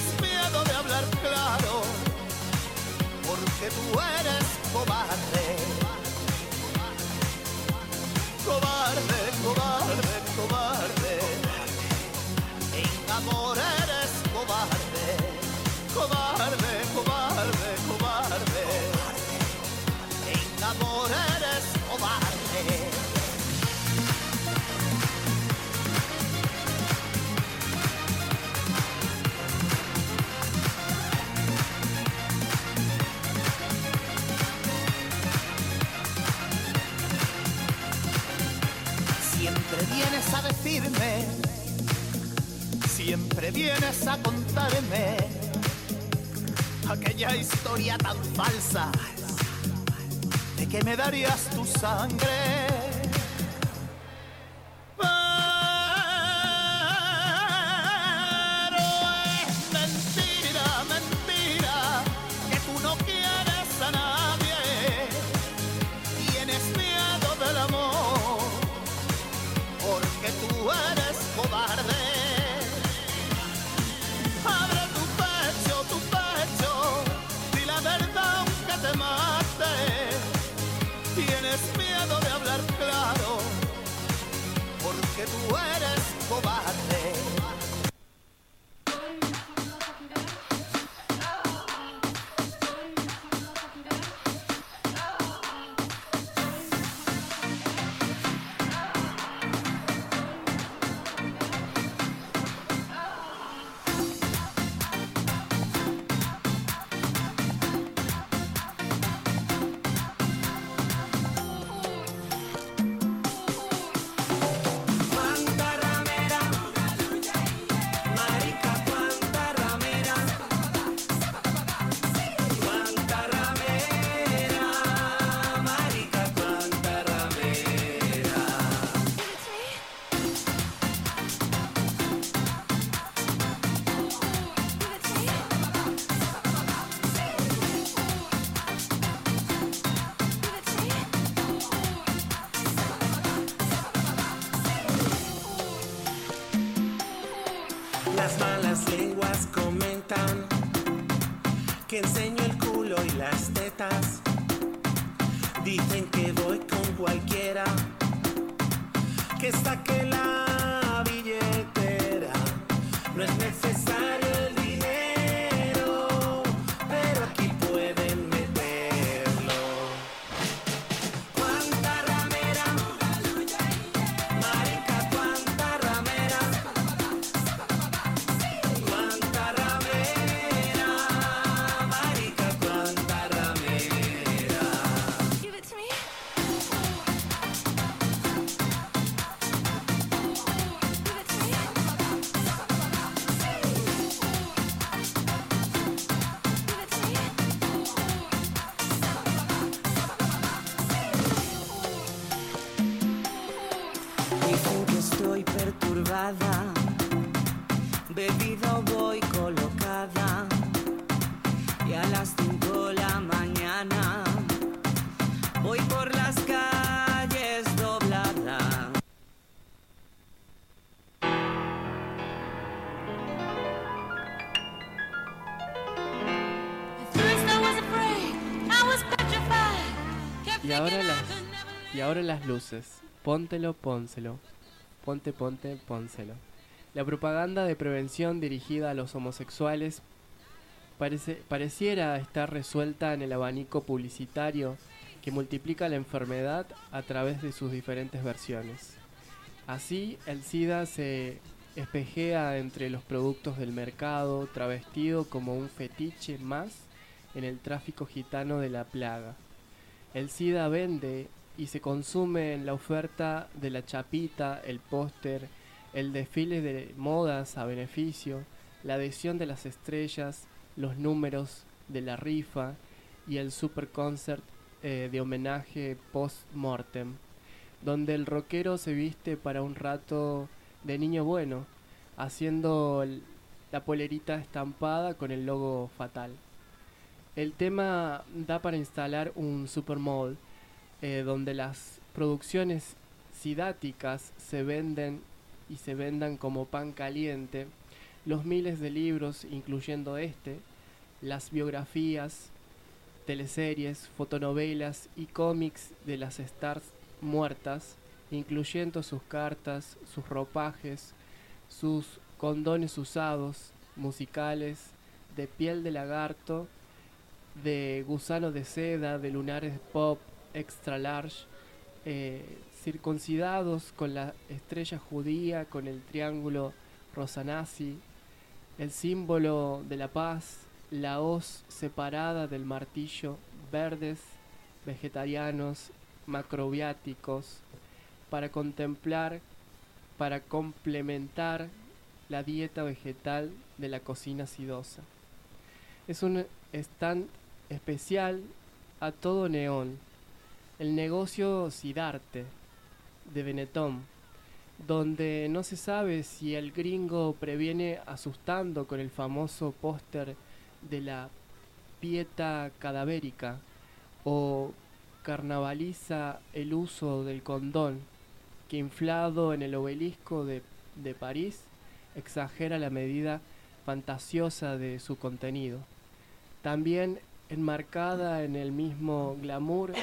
tienes miedo de hablar claro, porque tú eres cobarde. Cobarde, cobarde, cobarde. En amor eres cobarde. Cobarde, cobarde, cobarde. En amor eres cobarde. Siempre vienes a decirme, siempre vienes a contarme aquella historia tan falsa de que me darías tu sangre. Pero es mentira, mentira, que tú no quieres a nadie. Tienes miedo del amor, porque tú eres cobarde. Abre tu pecho, di la verdad aunque te mate. Tienes miedo de hablar claro, porque tú eres cobarde.
Las malas lenguas comentan que enseño el culo y las tetas. Dicen que voy con cualquiera, que saque la billetera. No es necesario el dinero, pero aquí pueden meterlo. Cuánta ramera, marica, cuánta ramera. Cuánta ramera, marica, cuánta ramera. Give it to me.
Dicen que estoy perturbada, bebido voy colocada, y a las 5 de la mañana voy por las calles doblada.
Y ahora las luces. Póntelo, pónselo. Ponte, ponte, pónselo. La propaganda de prevención dirigida a los homosexuales pareciera estar resuelta en el abanico publicitario que multiplica la enfermedad a través de sus diferentes versiones. Así, el SIDA se espejea entre los productos del mercado, travestido como un fetiche más en el tráfico gitano de la plaga. El SIDA vende y se consume en la oferta de la chapita, el póster, el desfile de modas a beneficio, la adhesión de las estrellas, los números de la rifa y el super concert de homenaje post-mortem, donde el rockero se viste para un rato de niño bueno, haciendo la polerita estampada con el logo fatal. El tema da para instalar un supermall donde las producciones sidáticas se venden y se vendan como pan caliente, los miles de libros, incluyendo las biografías, teleseries, fotonovelas y cómics de las stars muertas, incluyendo sus cartas, sus ropajes, sus condones usados, musicales, de piel de lagarto, de gusano de seda, de lunares pop, extra large, circuncidados con la estrella judía, con el triángulo rosa-nazi, el símbolo de la paz, la hoz separada del martillo, verdes, vegetarianos, macrobiáticos, para complementar la dieta vegetal de la cocina sidosa. Es un stand especial a todo neón, el negocio Sidarte de Benetton, donde no se sabe si el gringo previene asustando con el famoso póster de la pieta cadavérica o carnavaliza el uso del condón, que inflado en el obelisco de París exagera la medida fantasiosa de su contenido. También enmarcada en el mismo glamour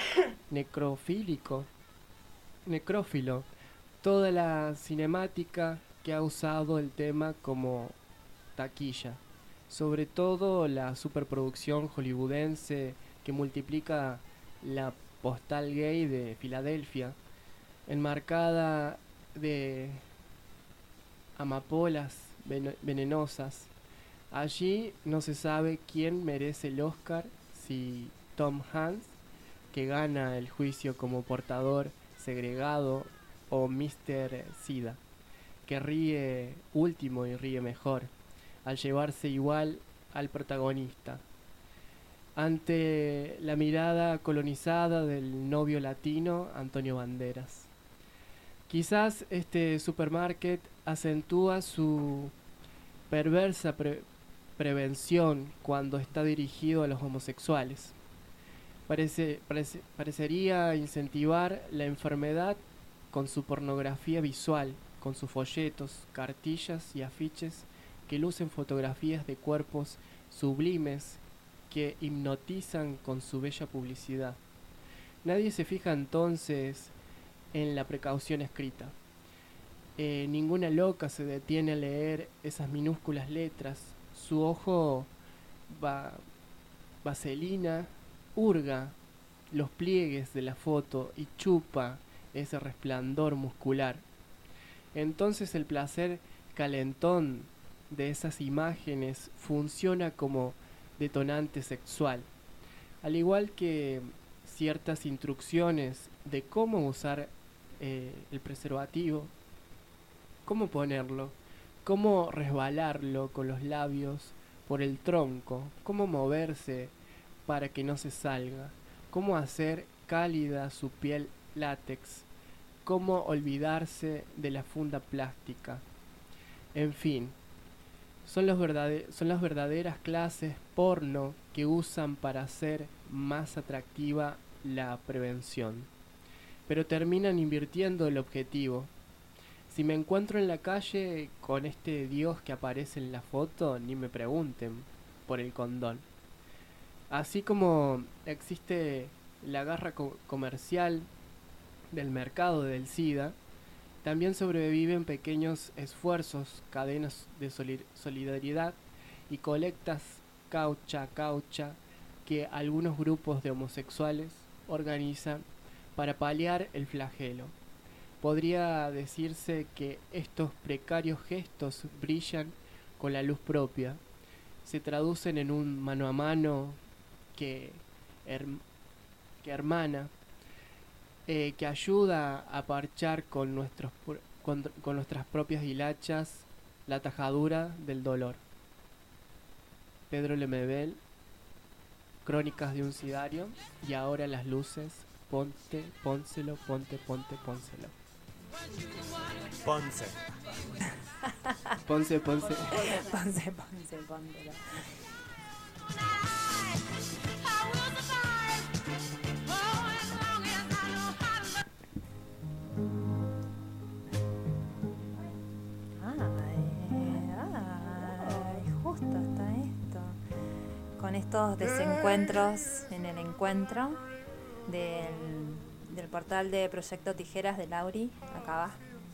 necrófilo, toda la cinemática que ha usado el tema como taquilla, sobre todo la superproducción hollywoodense que multiplica la postal gay de Filadelfia, enmarcada de amapolas venenosas. Allí no se sabe quién merece el Oscar, si Tom Hanks, que gana el juicio como portador segregado, o Mr. Sida, que ríe último y ríe mejor, al llevarse igual al protagonista. Ante la mirada colonizada del novio latino Antonio Banderas. Quizás este supermarket acentúa su perversa prevención cuando está dirigido a los homosexuales. Parecería incentivar la enfermedad con su pornografía visual, con sus folletos, cartillas y afiches que lucen fotografías de cuerpos sublimes que hipnotizan con su bella publicidad. Nadie se fija entonces en la precaución escrita. Ninguna loca se detiene a leer esas minúsculas letras. Su ojo vaselina hurga los pliegues de la foto y chupa ese resplandor muscular. Entonces el placer calentón de esas imágenes funciona como detonante sexual, al igual que ciertas instrucciones de cómo usar el preservativo, cómo ponerlo, cómo resbalarlo con los labios por el tronco, cómo moverse para que no se salga, cómo hacer cálida su piel látex, cómo olvidarse de la funda plástica. En fin, son las verdaderas clases porno que usan para hacer más atractiva la prevención. Pero terminan invirtiendo el objetivo. Si me encuentro en la calle con este dios que aparece en la foto, ni me pregunten por el condón. Así como existe la garra comercial del mercado del SIDA, también sobreviven pequeños esfuerzos, cadenas de solidaridad y colectas caucha a caucha que algunos grupos de homosexuales organizan para paliar el flagelo. Podría decirse que estos precarios gestos brillan con la luz propia, se traducen en un mano a mano que hermana, que ayuda a parchar con nuestras propias hilachas la tajadura del dolor. Pedro Lemebel, Crónicas de un Sidario, y ahora las luces, pónselo.
Ponce.
Pónselo. con estos desencuentros en el encuentro del portal de Proyecto Tijeras de Lauri, acá va.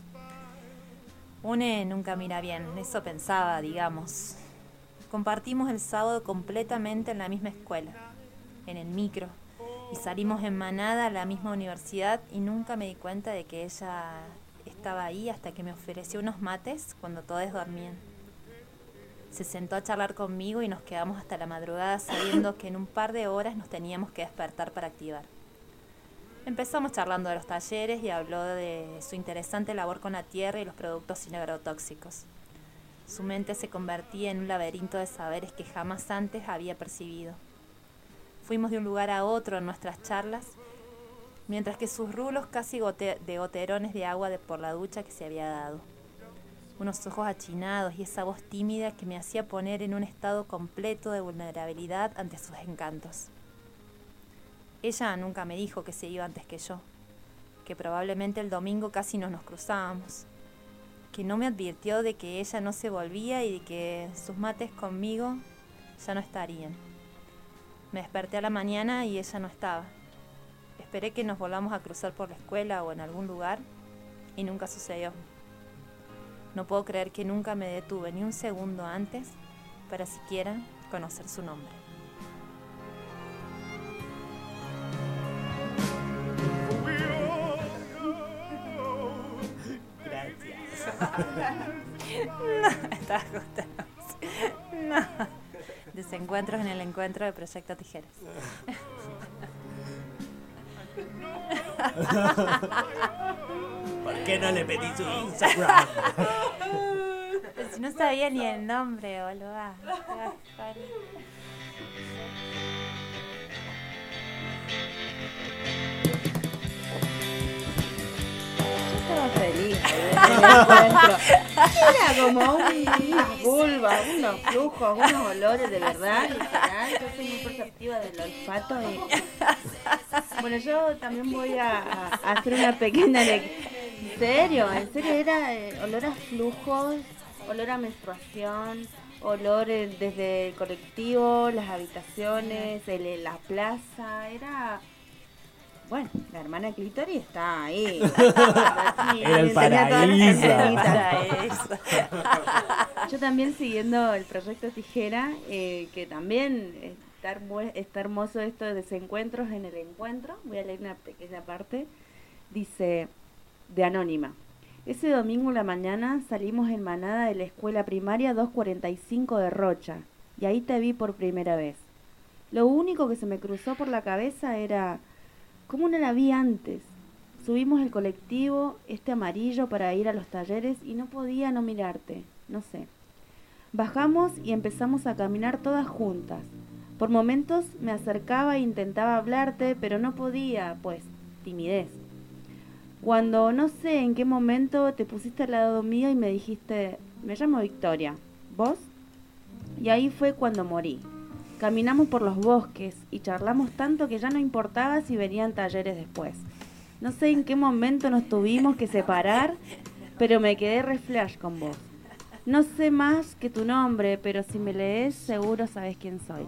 Une nunca mira bien, eso pensaba, digamos. Compartimos el sábado completamente en la misma escuela, en el micro, y salimos en manada a la misma universidad y nunca me di cuenta de que ella estaba ahí hasta que me ofreció unos mates cuando todos dormían. Se sentó a charlar conmigo y nos quedamos hasta la madrugada sabiendo que en un par de horas nos teníamos que despertar para activar. Empezamos charlando de los talleres y habló de su interesante labor con la tierra y los productos sin agrotóxicos. Su mente se convertía en un laberinto de saberes que jamás antes había percibido. Fuimos de un lugar a otro en nuestras charlas, mientras que sus rulos casi de goterones de agua por la ducha que se había dado. Unos ojos achinados y esa voz tímida que me hacía poner en un estado completo de vulnerabilidad ante sus encantos. Ella nunca me dijo que se iba antes que yo, que probablemente el domingo casi no nos cruzábamos, que no me advirtió de que ella no se volvía y de que sus mates conmigo ya no estarían. Me desperté a la mañana y ella no estaba. Esperé que nos volvamos a cruzar por la escuela o en algún lugar y nunca sucedió. No puedo creer que nunca me detuve ni un segundo antes para siquiera conocer su nombre. No, está justo. No. Desencuentros en el encuentro de Proyecto Tijeras.
¿Por qué no le pedí su Instagram?
Pero si no sabía ni el nombre, boluda.
Estaba feliz en el encuentro. Era como unas vulvas, unos flujos, unos olores de verdad, literal. Yo soy muy perceptiva del olfato y... Bueno, yo también voy a hacer una pequeña... En serio, era olor a flujos, olor a menstruación, olor desde el colectivo, las habitaciones, la plaza, era... Bueno, la hermana Clítoris está ahí.
Era el paraíso.
Yo también siguiendo el proyecto Tijera, que también está hermoso esto de desencuentros en el encuentro. Voy a leer una pequeña parte. Dice, de Anónima. Ese domingo en la mañana salimos en manada de la escuela primaria 245 de Rocha. Y ahí te vi por primera vez. Lo único que se me cruzó por la cabeza era... ¿Cómo no la vi antes? Subimos el colectivo, amarillo, para ir a los talleres y no podía no mirarte, no sé. Bajamos y empezamos a caminar todas juntas. Por momentos me acercaba e intentaba hablarte, pero no podía, pues, timidez. Cuando no sé en qué momento te pusiste al lado mío y me dijiste, me llamo Victoria, ¿vos? Y ahí fue cuando morí. Caminamos por los bosques y charlamos tanto que ya no importaba si venían talleres después. No sé en qué momento nos tuvimos que separar, pero me quedé re flash con vos. No sé más que tu nombre, pero si me lees seguro sabes quién soy.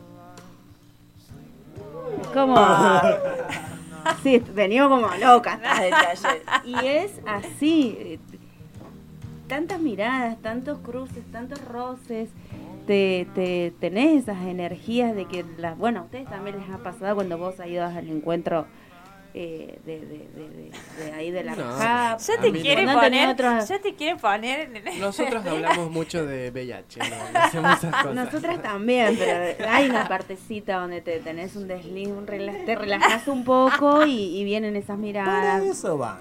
Como... Sí, venimos como locas del taller. Y es así. Tantas miradas, tantos cruces, tantos roces. Tenés esas energías de que bueno, a ustedes también les ha pasado cuando vos has ido al encuentro de ahí de la
Ya te quiere poner
Nosotros hablamos mucho de VIH, ¿no? Hacemos esas cosas.
Nosotras también, pero hay una partecita donde te tenés un desliz, te relajás un poco y vienen esas miradas.
Para eso van.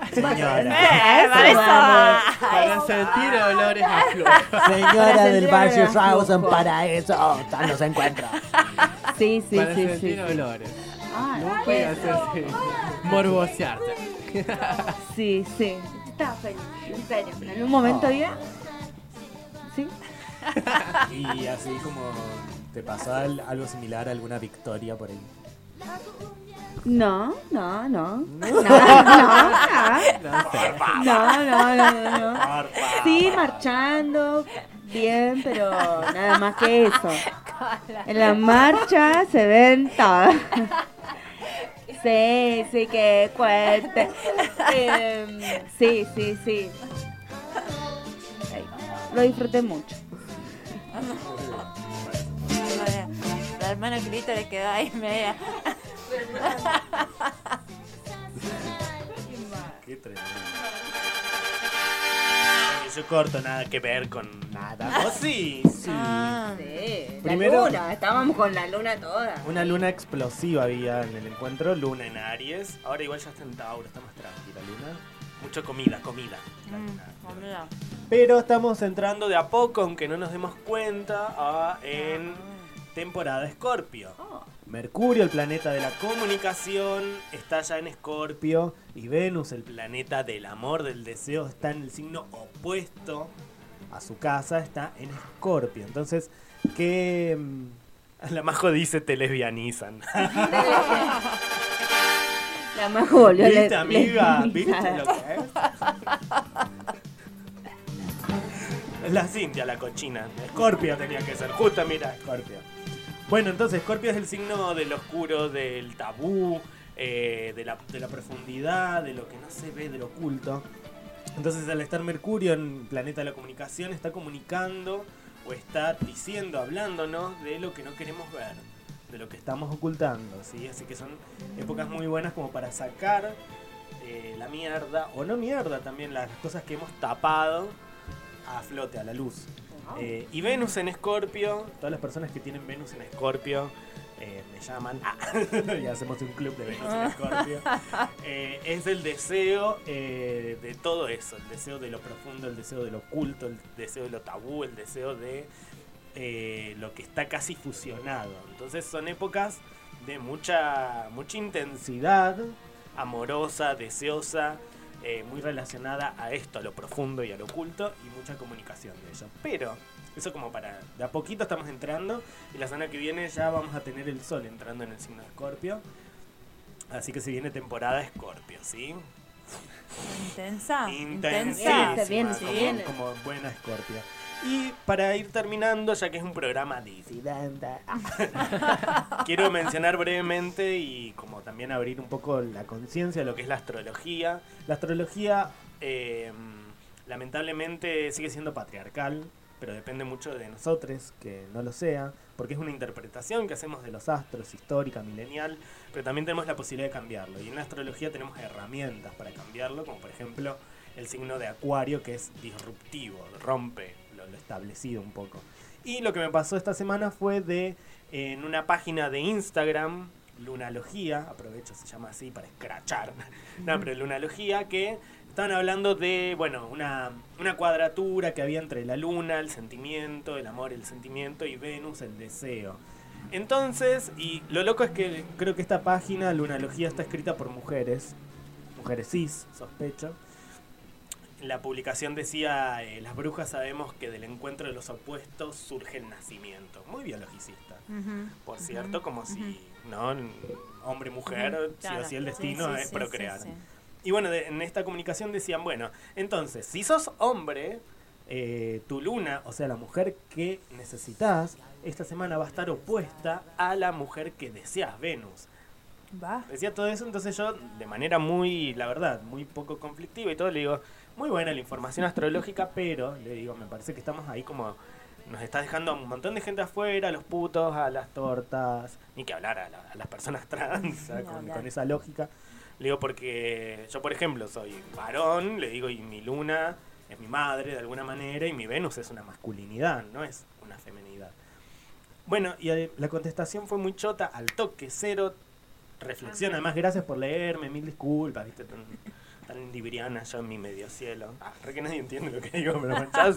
Para sentir olores a flor.
Señora del Valle Rawson, para eso están los encuentros.
Sí.
Para sentir olores. No puede hacerse morbosearse.
Sí. Estaba feliz, en serio. Pero en un momento ya... Sí.
Y así como te pasó algo similar a alguna victoria por ahí.
No. Sí, marchando, bien, pero nada más que eso. En la marcha se ven todas. Sí, sí, que cuente. Sí. Ay, lo disfruté mucho.
La hermana Clítoris quedó ahí media.
Qué tremendo. Yo corto, nada que ver con nada. ¿O sí? Sí.
Sí,
Primero-
la luna, estábamos con la luna toda.
Una luna explosiva había en el encuentro, luna en Aries. Ahora igual ya está en Tauro, está más tranquila, luna. Mucha comida. Pero estamos entrando de a poco, aunque no nos demos cuenta, en temporada Escorpio. Mercurio, el planeta de la comunicación, está ya en Escorpio. Y Venus, el planeta del amor, del deseo, está en el signo opuesto a su casa, está en Escorpio. Entonces, ¿qué...? La Majo dice te lesbianizan.
La mejor.
¿Viste, amiga? ¿Viste lo que es? La Cintia, la cochina. Escorpio tenía que ser. Justo, mira, Escorpio. Bueno, entonces, Escorpio es el signo del oscuro, del tabú, de la profundidad, de lo que no se ve, del oculto. Entonces, al estar Mercurio en el planeta de la comunicación, está comunicando o está diciendo, hablándonos de lo que no queremos ver, de lo que estamos ocultando, ¿sí? Así que son épocas muy buenas como para sacar la mierda, o no mierda también, las cosas que hemos tapado a flote, a la luz. Y Venus en Escorpio, todas las personas que tienen Venus en Escorpio me llaman y hacemos un club de Venus en Escorpio. Es el deseo de todo eso, el deseo de lo profundo, el deseo de lo oculto, el deseo de lo tabú, el deseo de lo que está casi fusionado. Entonces son épocas de mucha intensidad amorosa, deseosa, muy relacionada a esto, a lo profundo y a lo oculto, y mucha comunicación de ello. Pero eso como para... De a poquito estamos entrando, y la semana que viene ya vamos a tener el sol entrando en el signo de Escorpio. Así que se viene temporada Escorpio, ¿sí?
Intensa.
Intensísima,
Se viene, se viene.
como buena Escorpio. Y para ir terminando, ya que es un programa disidente, quiero mencionar brevemente y como también abrir un poco la conciencia de lo que es la astrología. La astrología lamentablemente sigue siendo patriarcal, pero depende mucho de nosotros que no lo sea, porque es una interpretación que hacemos de los astros, histórica, milenial, pero también tenemos la posibilidad de cambiarlo. Y en la astrología tenemos herramientas para cambiarlo, como por ejemplo el signo de Acuario, que es disruptivo, rompe lo establecido un poco. Y lo que me pasó esta semana fue en una página de Instagram, Lunalogía, aprovecho, se llama así para escrachar, no, pero Lunalogía, que estaban hablando de, bueno, una cuadratura que había entre la luna, el sentimiento, el amor, el sentimiento, y Venus, el deseo. Entonces, y lo loco es que creo que esta página, Lunalogía, está escrita por mujeres cis, sospecho. La publicación decía, las brujas sabemos que del encuentro de los opuestos surge el nacimiento. Muy biologicista, por cierto, como si, ¿no? Hombre y mujer, sí o sí el destino es procrear. Sí. Y bueno, en esta comunicación decían, bueno, entonces, si sos hombre, tu luna, o sea, la mujer que necesitas, esta semana va a estar opuesta a la mujer que deseas, Venus. Decía todo eso, entonces yo, de manera muy, la verdad, muy poco conflictiva y todo, le digo, muy buena la información astrológica, pero, le digo, me parece que estamos ahí como, nos está dejando a un montón de gente afuera, a los putos, a las tortas, ni que hablar a las personas trans, con esa lógica. Le digo, porque yo, por ejemplo, soy varón, le digo, y mi luna es mi madre de alguna manera, y mi Venus es una masculinidad, no es una feminidad. Bueno, y la contestación fue muy chota, al toque, cero reflexión. Además, gracias por leerme, mil disculpas, viste, tan libriana yo en mi medio cielo. Re que nadie entiende lo que digo, pero manchazo.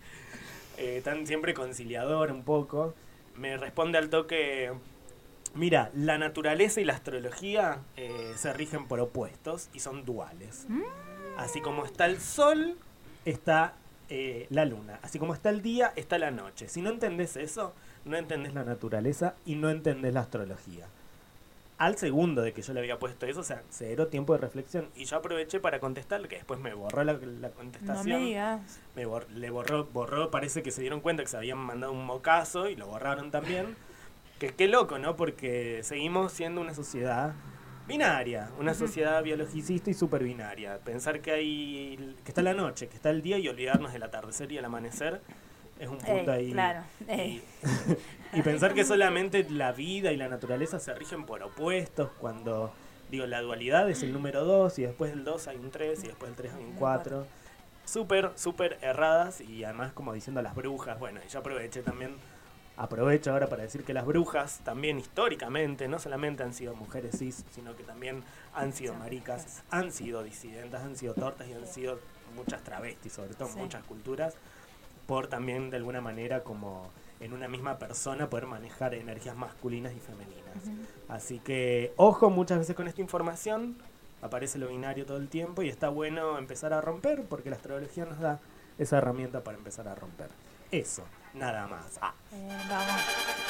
Tan siempre conciliador un poco. Me responde al toque, mira, la naturaleza y la astrología se rigen por opuestos y son duales. Así como está el sol, está la luna. Así como está el día, está la noche. Si no entendés eso, no entendés la naturaleza y no entendés la astrología. al segundo de que yo le había puesto eso, o sea, 0 tiempo de reflexión. Y yo aproveché para contestarle, que después me borró la contestación.
No me digas.
Le borró, parece que se dieron cuenta que se habían mandado un mocazo y lo borraron también. Que qué loco, ¿no? Porque seguimos siendo una sociedad binaria, una sociedad biologicista y súper binaria. Pensar que está la noche, que está el día y olvidarnos del atardecer y el amanecer es un punto ahí.
Claro.
Y pensar que solamente la vida y la naturaleza se rigen por opuestos, cuando, digo, la dualidad es el número 2 y después del 2 hay un 3 y después del 3 hay un 4. Súper, súper erradas y además como diciendo las brujas. Bueno, y yo aprovecho ahora para decir que las brujas también históricamente no solamente han sido mujeres cis, sino que también han sido maricas, han sido disidentas, han sido tortas y han sido muchas travestis, sobre todo en muchas culturas, por también de alguna manera como en una misma persona poder manejar energías masculinas y femeninas. Así que ojo muchas veces con esta información, aparece lo binario todo el tiempo y está bueno empezar a romper porque la astrología nos da esa herramienta para empezar a romper. Eso, nada más.
Vamos.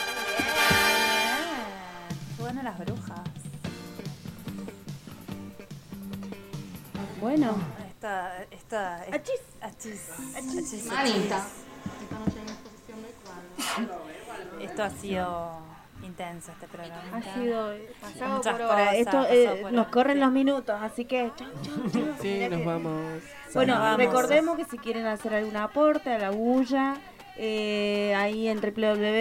Qué bueno las brujas.
Bueno.
Achis.
Manita.
Esto ha sido intenso este programa.
Ha sido pasado
Muchas
por hora.
cosas,
Esto
pasado por
nos
hora.
corren los minutos, así que chau.
Sí, nos vamos.
Bueno,
Nos vamos.
recordemos que si quieren hacer algún aporte a la bulla, ahí en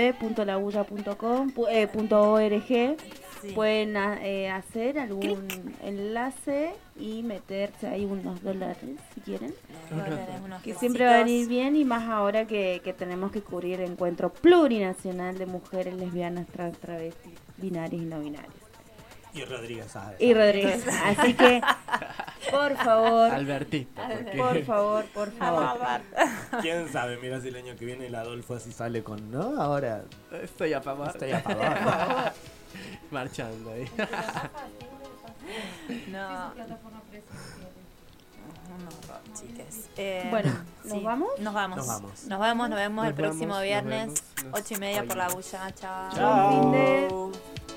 www.labulla.com.org pueden hacer algún enlace y meterse ahí unos dólares si quieren. Que siempre va a venir bien y más ahora que tenemos que cubrir el encuentro plurinacional de mujeres lesbianas, trans, travestis, binarias y no binarias.
Y Rodríguez Sáez.
Así que, por favor.
Albertista.
Por favor.
¿Quién sabe? Mira si el año que viene el Adolfo así sale con, ¿no? Ahora
Estoy a favor. Marchando ahí.
No. Chiques.
Bueno, ¿nos vamos?
Nos vemos el próximo viernes, 8:30 por la bulla. Chao.
Chao.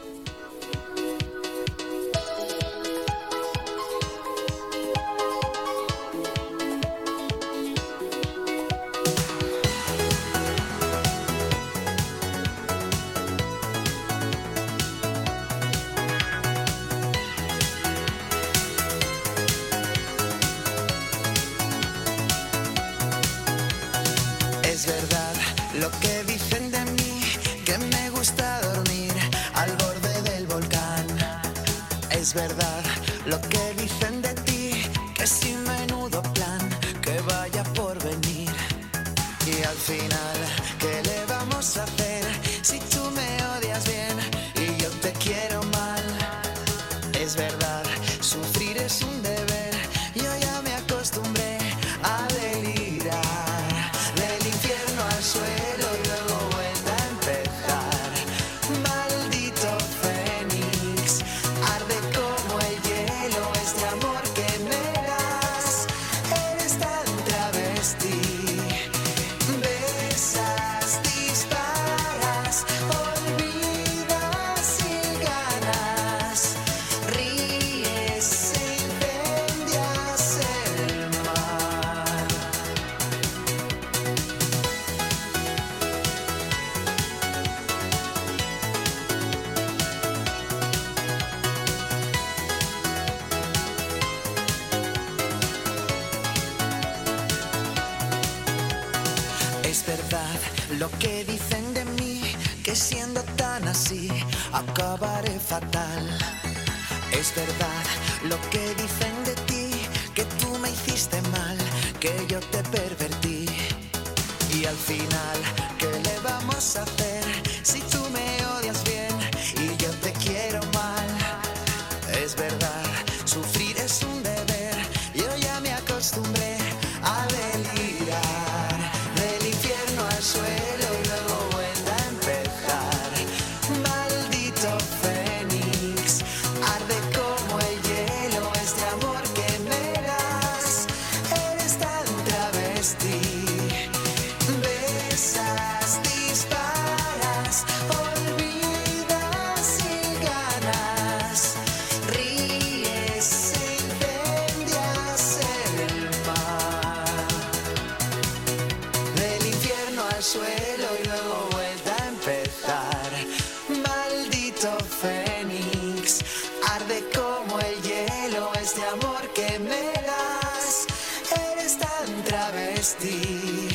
Es verdad lo que dicen de mí, que me gusta dormir al borde del volcán. Es verdad lo que dicen de ti, que sin menudo plan, que vaya por venir. Y al final, ¿qué le vamos a hacer si tú me odias bien y yo te quiero mal? Es verdad, sufrir es un deber, yo ya me acostumbré a delirar. Del infierno al suelo y luego vuelta a empezar. Maldito fénix, arde como el hielo este amor que me das. Eres tan travesti, besas, disparas, olvidas y ganas. Ríes e incendias el mar. Es verdad lo que dicen de mí, que siendo tan así acabaré fatal. Es verdad lo que dicen de ti, que tú me hiciste mal, que yo te pervertí. Y al final, ¿qué le vamos a hacer si tú me odias bien y yo te quiero mal? Es verdad, sufrir es un deber, yo ya me acostumbré a delirar. Del infierno al suelo y luego vuelta a empezar. Maldito fénix, arde como el hielo este amor que me das. Eres tan travesti, besas, disparas. al suelo y luego vuelta a empezar. Maldito fénix, arde como el hielo este amor que me das. Eres tan travesti,